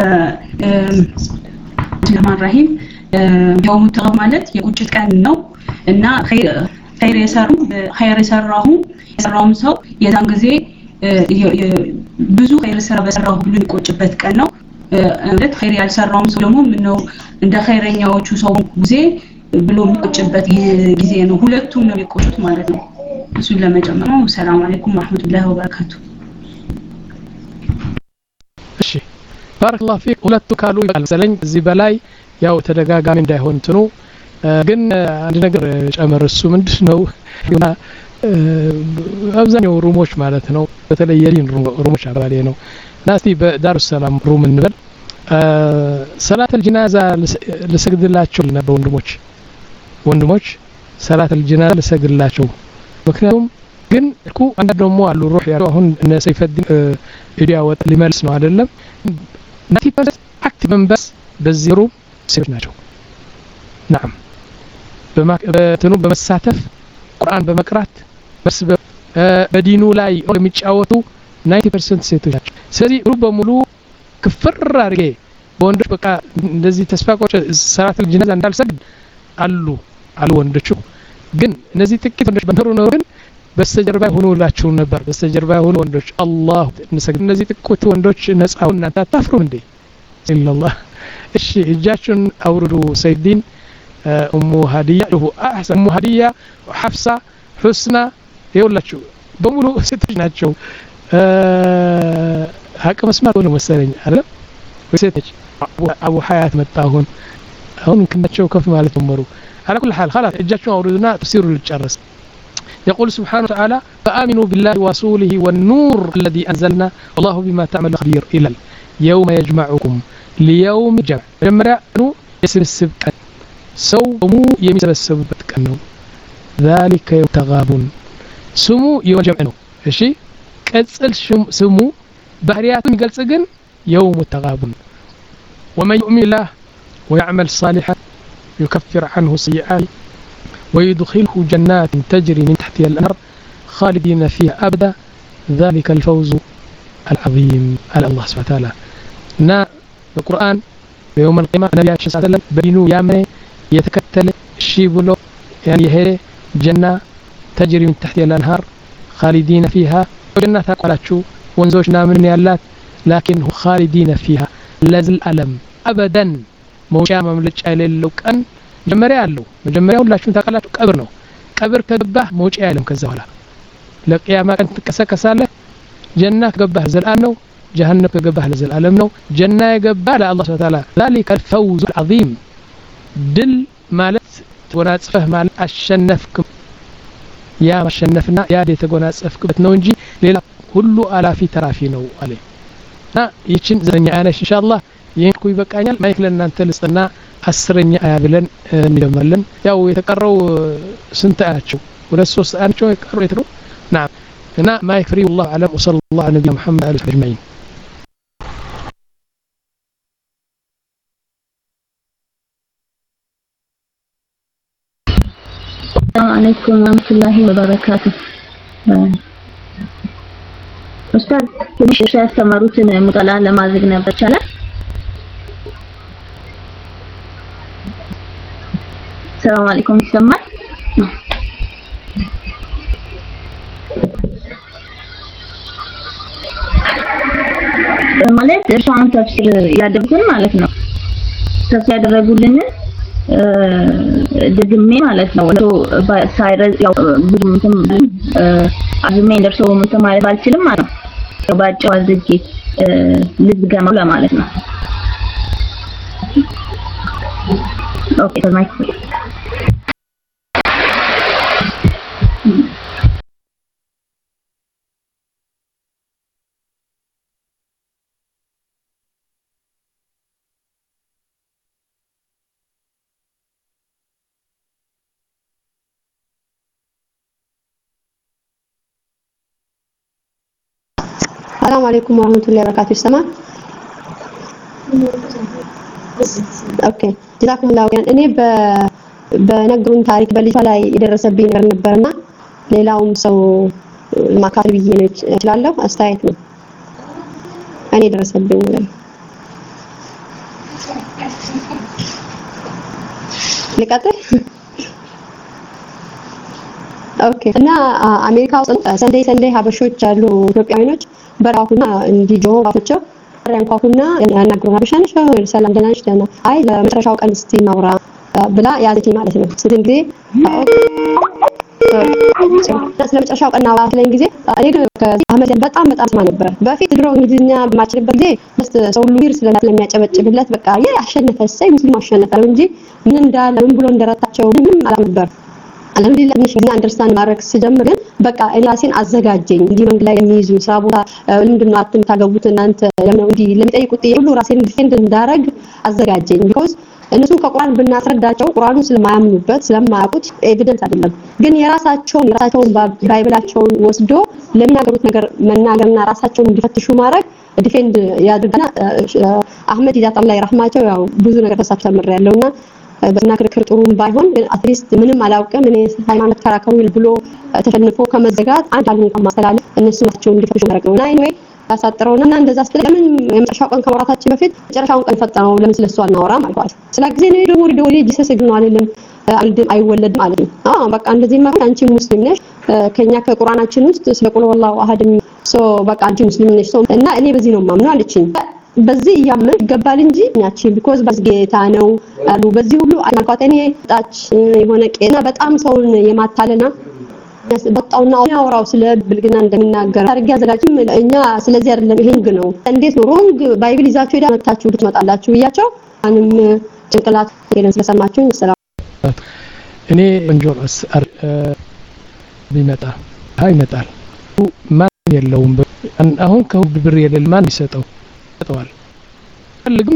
الرحمن الرحيم يوم التغاب ማለት የቁጭት ቀን ነው እና ኸይር የሰሩ ኸይር የሰራሁ የሰራውም ሰው የዛን ጊዜ ብዙ ኸይር ሰራ በሰራው ሁሉ ይቆጭበት ቀን ነው። ማለት ኸይር ያልሰራውም ሰው ደግሞ ምን ነው እንደ ኸይረኛዎቹ ሰው ጊዜ ብሎ የሚቆጭበት ጊዜ ነው። ሁለቱም ነው የሚቆጩት ማለት ነው። እሱን ለመጨመር ነው። ሰላም አለይኩም ወራህመቱላሂ ወበረካቱ። እሺ ባረከላሁ ፊክ። ሁለቱ ካሉ ይቀልሰለኝ እዚህ በላይ ያው ተደጋጋሚ እንዳይሆን እንትኑ ግን አንድ ነገር ጨመር። እሱ ምንድነው አብዛኛው ሩሞች ማለት ነው በተለይ የዲን ሩሞች አባሌ ነው ናስቲ በዳሩ ሰላም ሩም እንበል ሰላተል ጀናዛ ለሰግድላቸው ነበር ወንድሞች ወንድሞች ሰላተል ጀናዛ ለሰግድላቸው። ምክንያቱም ግን እኮ አንድ ደግሞ አሉ ሩህ ያለው አሁን እነ ሰይፈዲን ኢዲያ ወጥ ሊመልስ ነው አይደለም ናቲ ፐርሰንት አክቲቭ መንበስ በዚህ ሩም ሴቶች ናቸው። ናም በማከበተኑ በመሳተፍ ቁርአን በመቅራት በስ በዲኑ ላይ የሚጫወቱ ዘጠና ፐርሰንት ሴቶች ናቸው። ስለዚህ ሩብ በሙሉ ክፍር አድርጌ በወንዶች በቃ እንደዚህ ተስፋ ቆርጬ ሰላተል ጀናዛ እንዳልሰግድ አሉ አሉ ወንዶቹ። ግን እነዚህ ጥቂት ወንዶች በነሩ ነው ግን በስተጀርባ ሆኖላችሁ ነበር። በስተጀርባ ሆኖ ወንዶች አላህ እንሰግድ። እነዚህ ጥቂት ወንዶች ነፃው እናንተ አታፍሩም እንዴ? ኢላላህ እሺ እጃችሁን አውርዱ። ሰይዲን ኡሙ ሀዲያ ኡሙ አህሰን ኡሙ ሀዲያ ሐፍሳ ሁስና ይኸውላችሁ በሙሉ ሴቶች ናቸው። ሀቅ መስማት ነው መሰለኝ አይደል ወይስ አቡ ሀያት መጣሁን አሁን ከነቸው ከፍ ማለት ጀመሩ على كل حال خلاص اجاچو اورዱና ተፍሲሩ ልጨርስ يقول سبحانه وتعالى فآمنوا بالله ورسوله والنور الذي أنزلنا والله بما تعمل خبير إلى يوم يجمعكم ليوم الجمع مجمريا نو يسبسب ቀን ሰው ሙ የሚሰበሰቡበት ቀን ነው ذلك يوم تغابن ስሙ የወጀም ነው እሺ ቅጽል ስሙ ባህሪያቱን ይገልጽ ግን يوم التغابن ومن يؤمن الله ويعمل صالحا يكفر عنه سيئات ويدخله جنات تجري من تحتها الأنهار خالدين فيها أبدا ذلك الفوز العظيم على الله سبحانه وتعالى نا القرآن بيوم القيامة النبي صلى الله عليه وسلم بينو يامن يتكتل الشي بلو يعني هي جنة تجري من تحتها الأنهار خالدين فيها جنة قالتشو ونزوجنا من يالات لكن خالدين فيها لازل ألم أبدا موشا مملج አይለለው ቀን መጀመሪያ ያለው መጀመሪያ ሁላችሁም ታውቃላችሁ ቀብር ነው ቀብር ከገባህ መውጫ ያለም ከዛ በኋላ ለቂያማ ቀን ትቀሰቀሳለህ ጀና ከገባህ ዘላለም ነው ጀሃነም ከገባህ ለዘላለም ነው ጀና የገባ ለአላህ Subhanahu Wa Ta'ala ذلك الفوز العظيم ድል ማለት ተጎናጽፈህ ማለት አሸነፍክ ያ ማሸነፍና ያ የተጎናጸፍክበት ነው እንጂ ሌላ ሁሉ አላፊ ተራፊ ነው አለ እና ይችን ዘኛ አነሽ ኢንሻአላህ ይሄን ይበቃኛል ማይክ ለእናንተ ልስጥና አስረኛ አያ ብለን እንጀምራለን ያው የተቀረው ስንት አያቸው ሁለት ሶስት አያቸው የቀረው የትነው نعم እና ማይክ ፍሪ والله اعلم وصلى الله على نبينا محمد عليه اجمعين السلام عليكم ورحمة الله وبركاته أستاذ ትንሽ ያስተማሩትን ሙጠላ ለማድረግ ነበር ይቻላል السلام عليكم ይሰማል ማለት እርሷን ተፍሲር ያደርጉን ማለት ነው ተፍሲር ያደረጉልን ደግሜ ማለት ነው ነው ሳይረዝ ያው ብዙ እንትን አዝሜ እንደርሰው እንትን ማለት አልችልም ማለት ነው ባጭው አዝጌ ልዝጋማው ለማለት ነው ኦኬ ማይክ السلام عليكم ورحمة الله وبركاته السماء اوكي جزاكم الله خيرا እኔ በነገሩን ታሪክ በልጅ ላይ የደረሰብኝ ነገር ነበርና ሌላውም ሰው ማካፈል ብዬ ነው እችላለሁ አስተያየት ነው እኔ ደረሰብኝ ነገር ልቀጥል ኦኬ እና አሜሪካ ውስጥ ሰንዴይ ሰንዴይ ሀበሾች አሉ ኢትዮጵያውያኖች በራፉና እንዲጆ ባፈቸው ያንኳኩና ያናግሩና ሀበሻነሽ ሰላም ደህና ነሽ ደህና አይ ለመጨረሻው ቀን እስቲ እናውራ ብላ ያዘችኝ ማለት ነው ስለዚህ ስለመጨረሻው ቀን እናውራ ስለኝ ጊዜ እኔ አህመድ በጣም በጣም ስማ ነበር በፊት ድሮ እንግሊዝኛ በማችልበት ጊዜ just ሰው ሁሉ ይር ስለሚያጨበጭብለት በቃ ያ አሸነፈ ሰይ ሙስሊም አሸነፈ እንጂ ምን እንዳለ ምን ብሎ እንደረታቸው ምንም አላነበር አልሐምዱሊላህ ትንሽ እና አንደርስታንድ ማድረግ ስጀምር ግን በቃ እራሴን አዘጋጀኝ እንዲህ መንገድ ላይ የሚይዙ ስራ ቦታ ለምንድነው አትምታገቡት እናንተ ለምን እንዲህ ለሚጠይቁት ሁሉ ራሴን ዲፌንድ እንዳረግ አዘጋጀኝ because እነሱ ከቁርአን ብናስረዳቸው ቁርአኑ ስለማያምኑበት ስለማያውቁት ኤቪደንስ አይደለም ግን የራሳቸውን የራሳቸውን ባይብላቸውን ወስዶ ለሚናገሩት ነገር መናገርና ራሳቸውን እንዲፈትሹ ማድረግ ዲፌንድ ያድርጋና አህመድ ይዛት አላህ ይረህማቸው ያው ብዙ ነገር ተሳትፎ ተምሬያለሁና በእና ክርክር ጥሩም ባይሆን ግን አትሊስት ምንም አላውቅም እኔ ሃይማኖት ተራካዊ ብሎ ተሸንፎ ከመዘጋት አንድ አሉን ከማስተላለፍ እነሱ ናቸው እንዲፈትሹ ማድረግ ነው ናይ ወይ አሳጥረውና እንደዛ ስትል ለምን የመጨረሻው ቀን ከወራታችን በፊት መጨረሻውን ቀን ፈጣነው ለምን ስለሱ አናወራ ማለት ስለዚህ ነው ደሞ ደሞ ጂሰስ ነው አይደለም አልድም አይወለድም ማለት ነው አዎ በቃ እንደዚህ ማለት አንቺ ሙስሊም ነሽ ከኛ ከቁርአናችን ውስጥ ስለ ቁል ወላሁ አሐድ ሶ በቃ አንቺ ሙስሊም ነሽ ሶ እና እኔ በዚህ ነው ማምነው አለችኝ በዚህ ያመን ይገባል እንጂ ያቺ because በዝጌታ ነው አሉ በዚህ ሁሉ አልኳት እኔ ታች የሆነ ቄና በጣም ሰውን የማታለና በጣውና ያወራው ስለ ብልግና እንደሚናገር አርጋ አዘጋጅም እኛ ስለዚህ አይደለም ይሄን ግን ነው እንዴት ነው ሮንግ ባይብል ይዛችሁ ሄዳ መጣችሁ ትመጣላችሁ ብያቸው አንም ጭንቅላት ሄደን ስለሰማችሁ ሰላም እኔ እንጆርስ ቢመጣ አይመጣል ማን የለውም አሁን ከውድ ብር የሌለ ማን ይሰጠው ይሰጠዋል ፈልግም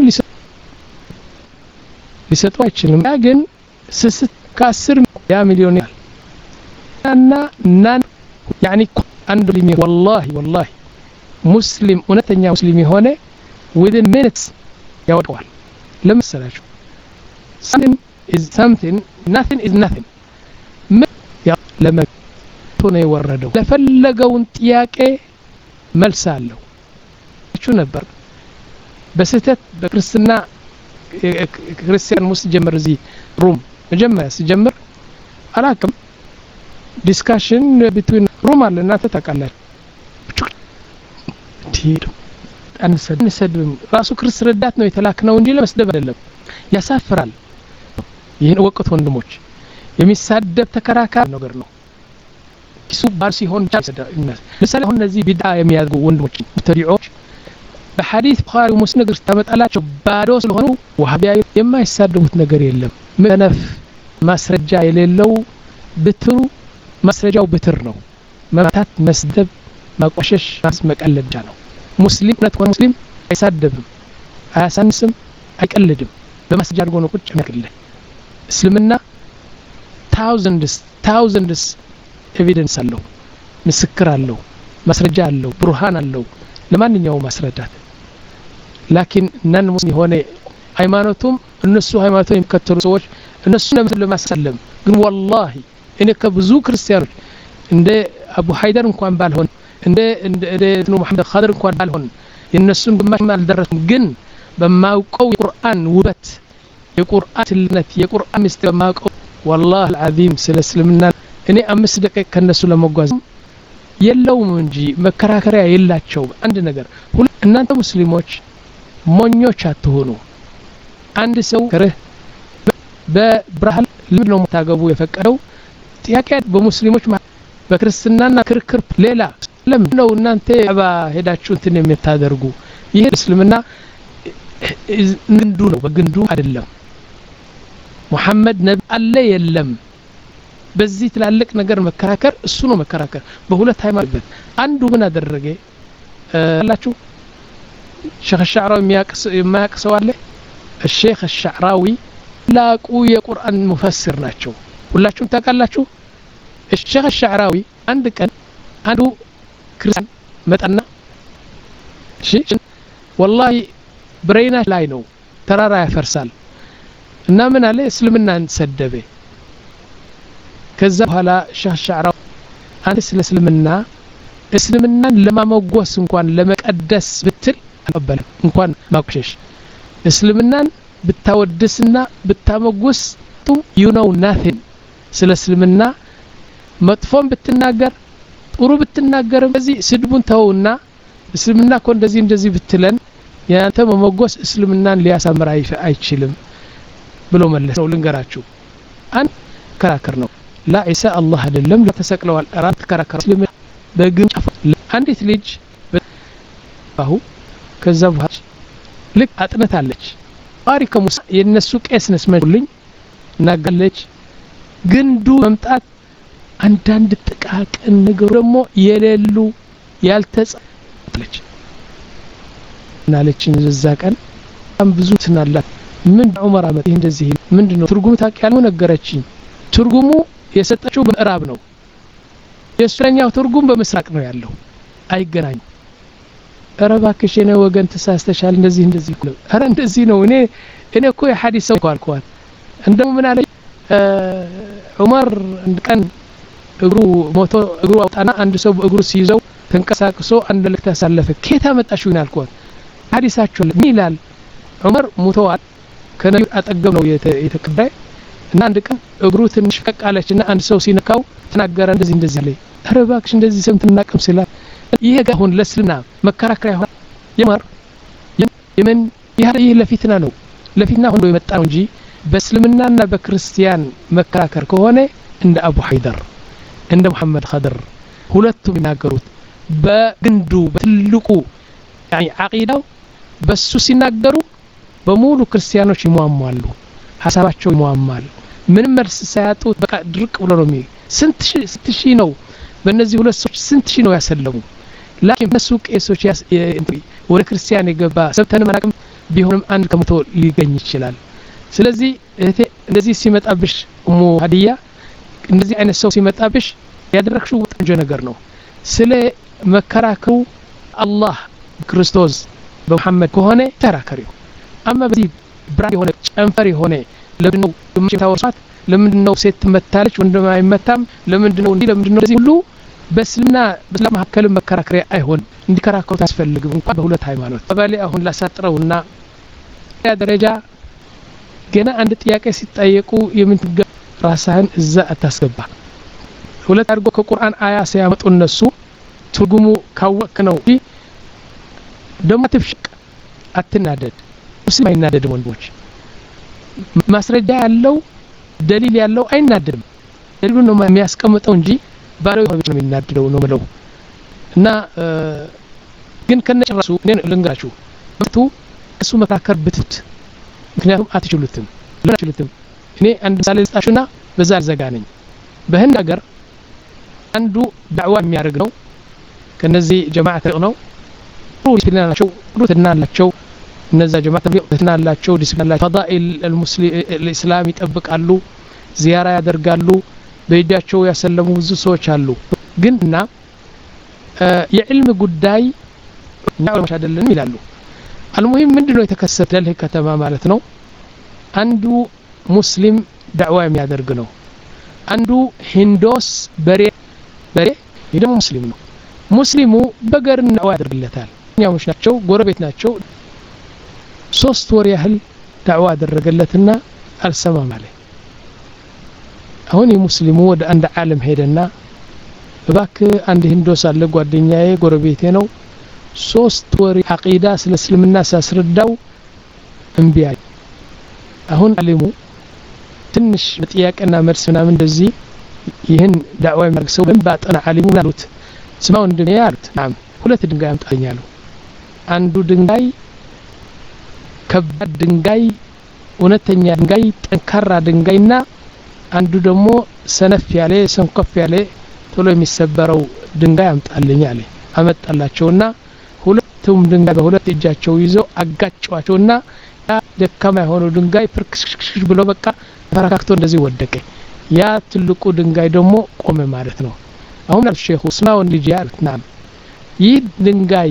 ሊሰጠው አይችልም ግን ስስት ከአስር ያ ሚሊዮን ያል እና ናን يعني አንድ ሊሚ والله والله ሙስሊም እውነተኛ ሙስሊም የሆነ within minutes ያወጣዋል ለምሳሌው something is something nothing is nothing ያ ለመቶ ነው የወረደው ለፈለገውን ጥያቄ መልስ አለው እቹ ነበር በስህተት በክርስትና ክርስቲያን ሙስሊም ጀመር እዚ ሩም መጀመሪያ ሲጀምር አላቅም ዲስካሽን ቢትዊን ሩም አለና ተታቃላችሁ ዲድ አንሰድ አንሰድም ራሱ ክርስ ረዳት ነው የተላከነው እንጂ ለመስደብ አይደለም ያሳፍራል ይሄን ወቅት ወንድሞች የሚሳደብ ተከራካሪ ነገር ነው እሱ ባር ሲሆን ለምሳሌ አሁን እነዚህ ቢድዓ የሚያደርጉ ወንድሞች ተሪዖች በሐዲስ ቡኻሪ ሙስሊም ነገር ተመጣላቸው ባዶ ስለሆኑ ወሃቢያ የማይሳደቡት ነገር የለም ምንፍ ማስረጃ የሌለው ብትሩ ማስረጃው ብትር ነው መማታት መስደብ ማቆሸሽ ማስመቀለጃ ነው ሙስሊም ነት ሙስሊም አይሳደብም አያሳንስም አይቀልድም በማስረጃ አድርጎ ነው ቁጭ የሚያቀልል እስልምና thousands thousands ኤቪደንስ አለው ምስክር አለው ማስረጃ አለው ብርሃን አለው ለማንኛውም ማስረዳት ላኪን ነን ሙስሊም ሆነ ሃይማኖቱም እነሱ ሃይማኖቱን የሚከተሉ ሰዎች እነሱ ለማሰለም ግን والله እኔ ከብዙ ክርስቲያኖች እንደ አቡ ሃይደር እንኳን ባልሆን እንደ እንደ መሐመድ ኻድር እንኳን ባልሆን የነሱን ግማሽ አልደረስም ግን በማውቀው የቁርአን ውበት የቁርአን ትልነት የቁርአን ምስጢር በማውቀው والله العظيم ስለ እስልምና እኔ አምስት ደቂቃ ከነሱ ለመጓዝ የለውም እንጂ መከራከሪያ የላቸው አንድ ነገር እናንተ ሙስሊሞች ሞኞች አትሆኑ አንድ ሰው ከረህ በብራህል ለምን ነው ታገቡ የፈቀደው ጥያቄ በሙስሊሞች በክርስትናና ክርክር ሌላ ለምን ነው እናንተ አባ ሄዳችሁ እንትን የምታደርጉ ይሄ እስልምና ግንዱ ነው በግንዱ አይደለም ሙሐመድ ነብይ አለ የለም በዚህ ትላልቅ ነገር መከራከር እሱ ነው መከራከር በሁለት ሃይማኖት አንዱ ምን አደረገ አላችሁ ሸህ ሻዕራዊ የሚያቅሰው አለ الشيخ الشعراوي ላቁ የቁርአን ሙፈሲር ናቸው ሁላችሁም ታውቃላችሁ الشيخ الشعراوي አንድ ቀን አንዱ ክርስቲያን መጣና እሺ والله ብሬና ላይ ነው ተራራ ያፈርሳል እና ምን አለ እስልምናን ሰደበ ከዛ በኋላ ሸህ ሻዕራዊ አንተ ስለ እስልምና እስልምናን ለማመጎስ እንኳን ለመቀደስ ብትል አቀበለ እንኳን ማቆሸሽ እስልምናን ብታወድስና ብታመጎስ you know nothing ስለ እስልምና መጥፎም ብትናገር ጥሩ ብትናገር በዚህ ስድቡን ተውና እስልምና እኮ እንደዚህ እንደዚህ ብትለን ያንተ መመጎስ እስልምናን ሊያሳምር አይችልም ብሎ መለሰው ልንገራችሁ አንድ ከራከር ነው لا عيسى الله አይደለም ለተሰቅለዋል አራት ከራከር እስልምና በግን አንዲት ልጅ ባሁ ከዛ በኋላ ልክ አጥነታለች ታሪክ ሙሳ የነሱ ቄስ ነስመልኝ ናገለች ግንዱ መምጣት አንዳንድ ጥቃቅን ነገር ደግሞ የሌሉ ያልተጻፈች ናለችን ዘዛ ቀን በጣም ብዙ ትናላት ምን ዑመር አመት እንደዚህ ምንድነው ትርጉሙ ታውቂያለሁ ነገረችኝ ትርጉሙ የሰጠችው በምዕራብ ነው የእስረኛው ትርጉም በምስራቅ ነው ያለው አይገናኙ አረባከሽ ነው ወገን ተሳስተሻል እንደዚህ እንደዚህ ነው አረ እንደዚህ ነው እኔ እኔ እኮ የሐዲስ ሰው ቋልቋል እንደው ምን አለ ዑመር እንደቀን እግሩ ሞቶ እግሩ አውጣና አንድ ሰው እግሩ ሲይዘው ተንቀሳቅሶ አንድ ልክ ተሳለፈ ከታ መጣሽው ይናልኳት ሐዲሳችሁ ምን ይላል ዑመር ሞተዋል ከነዩ አጠገብ ነው የተቀበለ እና አንድ ቀን እግሩ ትንሽ ፈቃለችና አንድ ሰው ሲነካው ተናገረ እንደዚህ እንደዚህ አለ አረባክሽ እንደዚህ ሰምተና ቀም ሲላ ይሄ ጋሁን ለስልና መከራከሪያ ይሆን የማር የምን ይሄ ለፊትና ነው ለፊትና ሆኖ የመጣው እንጂ በእስልምናና በክርስቲያን መከራከር ከሆነ እንደ አቡ ሃይደር እንደ መሐመድ ኸድር ሁለቱም ይናገሩት በግንዱ በትልቁ ያኒ አቂዳው በሱ ሲናገሩ በሙሉ ክርስቲያኖች ይሟሟሉ ሐሳባቸው ይሟማል ምንም መልስ ሳያጡ በቃ ድርቅ ብሎ ነው የሚል ስንት ስንት ሺህ ነው በእነዚህ ሁለት ሰዎች ስንት ሺህ ነው ያሰለሙ ላኪን እነሱ ቄሶች ወደ ክርስቲያን የገባ ሰብተን ማራቅም ቢሆንም አንድ ከመቶ ሊገኝ ይችላል ስለዚህ እህቴ እንደዚህ ሲመጣብሽ ኡሙ ሀዲያ እንደዚህ አይነት ሰው ሲመጣብሽ ያደረክሽው ወንጀ ነገር ነው ስለ መከራከሩ አላህ ክርስቶስ በመሐመድ ከሆነ ተራከሪው አማ በዚህ ብራንድ የሆነ ጨንፈር የሆነ ለምንድነው የምታወሳት ለምንድነው ሴት መታለች ወንድም አይመታም ለምንድነው እንዲህ ለምንድነው እንደዚህ ሁሉ በስልምና በስላም መካከል መከራከሪያ አይሆን እንዲከራከሩ ታስፈልግም እንኳን በሁለት ሃይማኖት ባባሊ አሁን ላሳጥረውና ያ ደረጃ ገና አንድ ጥያቄ ሲጠየቁ የምትገ ራስህን እዛ አታስገባ ሁለት አድርጎ ከቁርአን አያ ሲያመጡ እነሱ ትርጉሙ ካወቅ ነው ደሞ ትፍሽቅ አትናደድ ሙስሊም አይናደድም ወንዶች ማስረጃ ያለው ደሊል ያለው አይናደድም ደሊሉ ነው የሚያስቀምጠው እንጂ ባለው ነው የሚናደደው ነው ብለው እና ግን ከነጨራሱ እኔ ልንገራችሁ በቱ እሱ መካከር ብትት ምክንያቱም አትችሉትም አትችሉትም እኔ አንድ ምሳሌ ልስጣችሁና በዛ ዘጋነኝ በህንድ ሀገር አንዱ ዳዕዋ የሚያደርግ ነው ከነዚህ ጀማዓ ነው ዲስፕሊን አላቸው ሩትና አላቸው እነዛ ጀማዓ ሩትና አላቸው ዲስፕሊን አላቸው ፈዳኢል المسلم الاسلام ይጠብቃሉ ዚያራ ያደርጋሉ በእጃቸው ያሰለሙ ብዙ ሰዎች አሉ ግንና የዕልም ጉዳይ ነው አይደለም ይላሉ المهم ምንድነው የተከሰተ ለህ ከተማ ማለት ነው አንዱ ሙስሊም ዳዕዋ የሚያደርግ ነው አንዱ ሂንዶስ በሬ በሬ ይደም ሙስሊም ነው ሙስሊሙ በገርን ዳዕዋ ያደርግለታል ያውሽ ናቸው ጎረቤት ናቸው ሶስት ወር ያህል ዳዕዋ አደረገለትና አልሰማም አለ አሁን የሙስሊሙ ወደ አንድ ዓለም ሄደና እባክ አንድ ሂንዶስ አለ ጓደኛዬ ጎረቤቴ ነው ሶስት ወር አቂዳ ስለ እስልምና ሳስረዳው እንቢያይ አሁን ዓለሙ ትንሽ በጥያቄና መልስ ምናምን እንደዚህ ይህን ዳዕዋ የሚያደርግ ሰው በባጠና ዓለሙ አሉት ስማው እንደኔ አሉት ናም ሁለት ድንጋይ አምጣኛሉ አንዱ ድንጋይ ከባድ ድንጋይ እውነተኛ ድንጋይ ጠንካራ ድንጋይና አንዱ ደግሞ ሰነፍ ያለ ሰንኮፍ ያለ ቶሎ የሚሰበረው ድንጋይ አምጣልኝ አለ አመጣላቸውና ሁለቱም ድንጋይ በሁለት እጃቸው ይዘው አጋጫቸውና ያ ደካማ የሆነው ድንጋይ ፍርክሽክሽ ብሎ በቃ ተራካክቶ እንደዚህ ወደቀ ያ ትልቁ ድንጋይ ደግሞ ቆመ ማለት ነው አሁን ሼኹ ስማው ልጅ ያሉት ናም ይህ ድንጋይ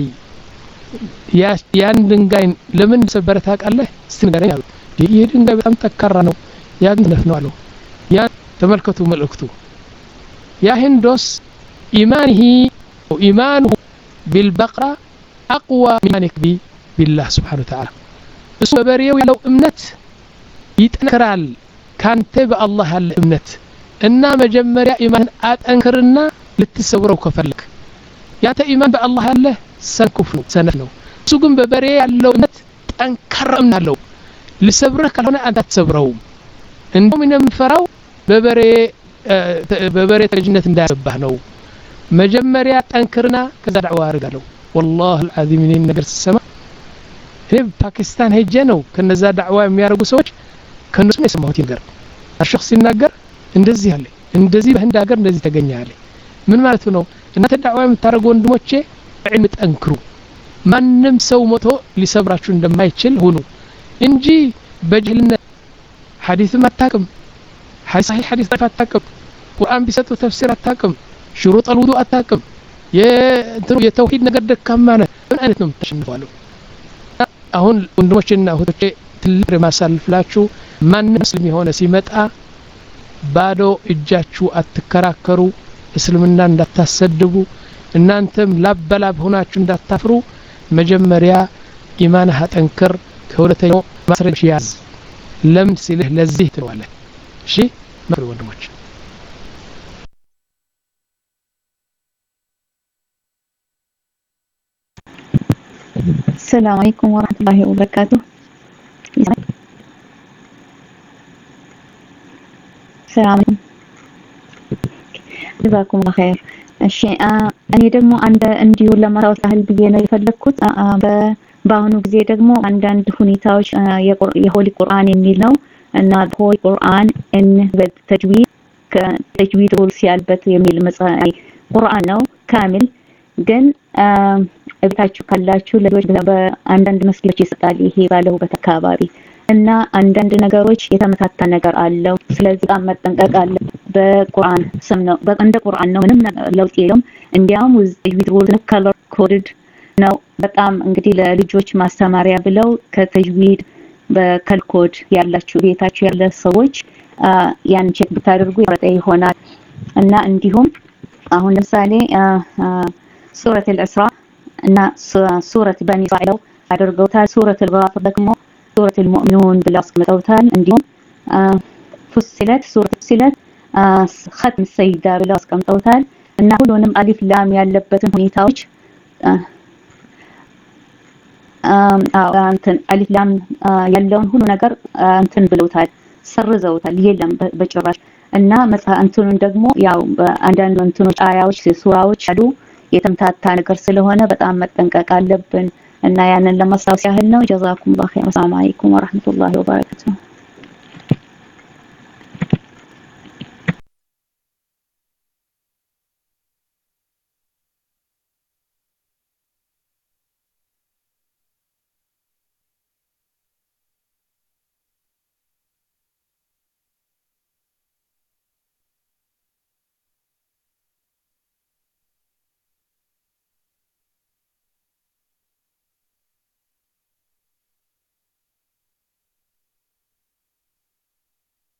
ያን ድንጋይ ለምን ሰበረ ታውቃለህ ስትነገረኝ አሉት ይህ ድንጋይ በጣም ጠንካራ ነው ያ ግነፍ ነው አለው ያ ተመልከቱ መልእክቱ ያ ሂንዶስ ኢማንሂ ኢማኑ بالبقرة أقوى منك بالله سبحانه وتعالى እሱ በበሬው ያለው እምነት ይጠነክራል ካንተ በአላህ ያለ እምነት እና መጀመሪያ ኢማን አጠንክርና ልትሰብረው ከፈለክ ያንተ ኢማን በአላህ ያለ ሰንኩፍ ነው ሰነፍ ነው እሱ ግን በበሬ ያለው እምነት ጠንካራም ናለው ልሰብረህ ካልሆነ አንተ አትሰብረው እንደውም የምፈራው በበሬ በበሬ ተጅነት እንዳያባህ ነው መጀመሪያ ጠንክርና ከዛ ዳዕዋ አርጋለሁ والله العظيم እኔ ነገር ተሰማ እኔ ፓኪስታን ሄጄ ነው ከነዛ ዳዕዋ የሚያደርጉ ሰዎች ከነሱ ነው የሰማሁት ነገር አሽخ ሲናገር እንደዚህ አለ እንደዚህ በህንድ ሀገር እንደዚህ ተገኛለ ምን ማለት ነው እናንተ ዳዕዋ የምታደርጉ ወንድሞቼ በዕልም ጠንክሩ ማንም ሰው ሞቶ ሊሰብራችሁ እንደማይችል ሁኑ እንጂ በጅህልነት ሐዲስም አታቅም صحيح حديث አታቅም ቁርአን ቢሰጡ ተፍሲር አታቅም شروط الوضوء አታቅም የተውሂድ ነገር ደካማ ነህ ምን አይነት ነው ተሽንፋለሁ አሁን ወንድሞችና እህቶቼ ትልቅ ማሳልፍላችሁ ማንም ሙስሊም የሆነ ሲመጣ ባዶ እጃችሁ አትከራከሩ እስልምና እንዳታሰድቡ እናንተም ላበላብ ሆናችሁ እንዳታፍሩ መጀመሪያ ኢማንህ አጠንክር ከሁለተኛው ማስረጃ ያዝ ለምን ሲልህ ለዚህ ትለዋለህ እሺ መሪ ወንድሞች السلام عليكم ورحمة الله وبركاته السلام عليكم ጀዛኩም ኸይር እሺ እኔ ደግሞ አንድ እንዲሁ ለማታወስ ያህል ብዬ ነው የፈለኩት በአሁኑ ጊዜ ደግሞ አንዳንድ ሁኔታዎች የሆሊ ቁርአን የሚል ነው እና ሆሊ ቁርአን እን በተጅዊድ ከተጅዊድ ሩልስ ያለበት የሚል መጽሐፍ ቁርአን ነው ካሚል ግን እብታችሁ ካላችሁ ለልጆች በአንዳንድ መስጊዶች ይሰጣል ይሄ ባለሁበት አካባቢ እና አንዳንድ ነገሮች የተመታታ ነገር አለው ስለዚህ መጠንቀቅ አለ በቁርአን ስም ነው በእንደ ቁርአን ነው ምንም ለውጥ የለውም እንዲያውም ተጅዊድ ሩል ከለር ኮድድ ነው በጣም እንግዲህ ለልጆች ማስተማሪያ ብለው ከተጅዊድ በከልኮድ ያላችሁ ቤታችሁ ያለ ሰዎች ያን ቼክ ብታደርጉ ይሆናል እና እንዲሁም አሁን ለምሳሌ ሱረት አልኢስራ እና ሱረት በኒ እስራኤል አድርገውታል ሱረት አልጋፊር ደግሞ ሱረት አልሙእሚኑን ብለው አስቀምጠውታል እንዲሁም ፉሲለት ሱረት ፉሲለት ختم السيዳ ብለው አስቀምጠውታል እና ሁሉንም አሊፍ ላም ያለበትን ሁኔታዎች አዎ እንትን አሊፍ ላም ያለውን ሁሉ ነገር እንትን ብለውታል ሰርዘውታል የለም በጭራሽ እና መጽሐፍ እንትኑን ደግሞ ያው አንዳንድ እንትኖች አያዎች ሱራዎች አሉ የተምታታ ነገር ስለሆነ በጣም መጠንቀቅ አለብን እና ያንን ለማስታወስ ያህል ነው ጀዛኩም ላህ ኸይር ሰላም አለይኩም ወራህመቱላሂ ወበረካቱሁ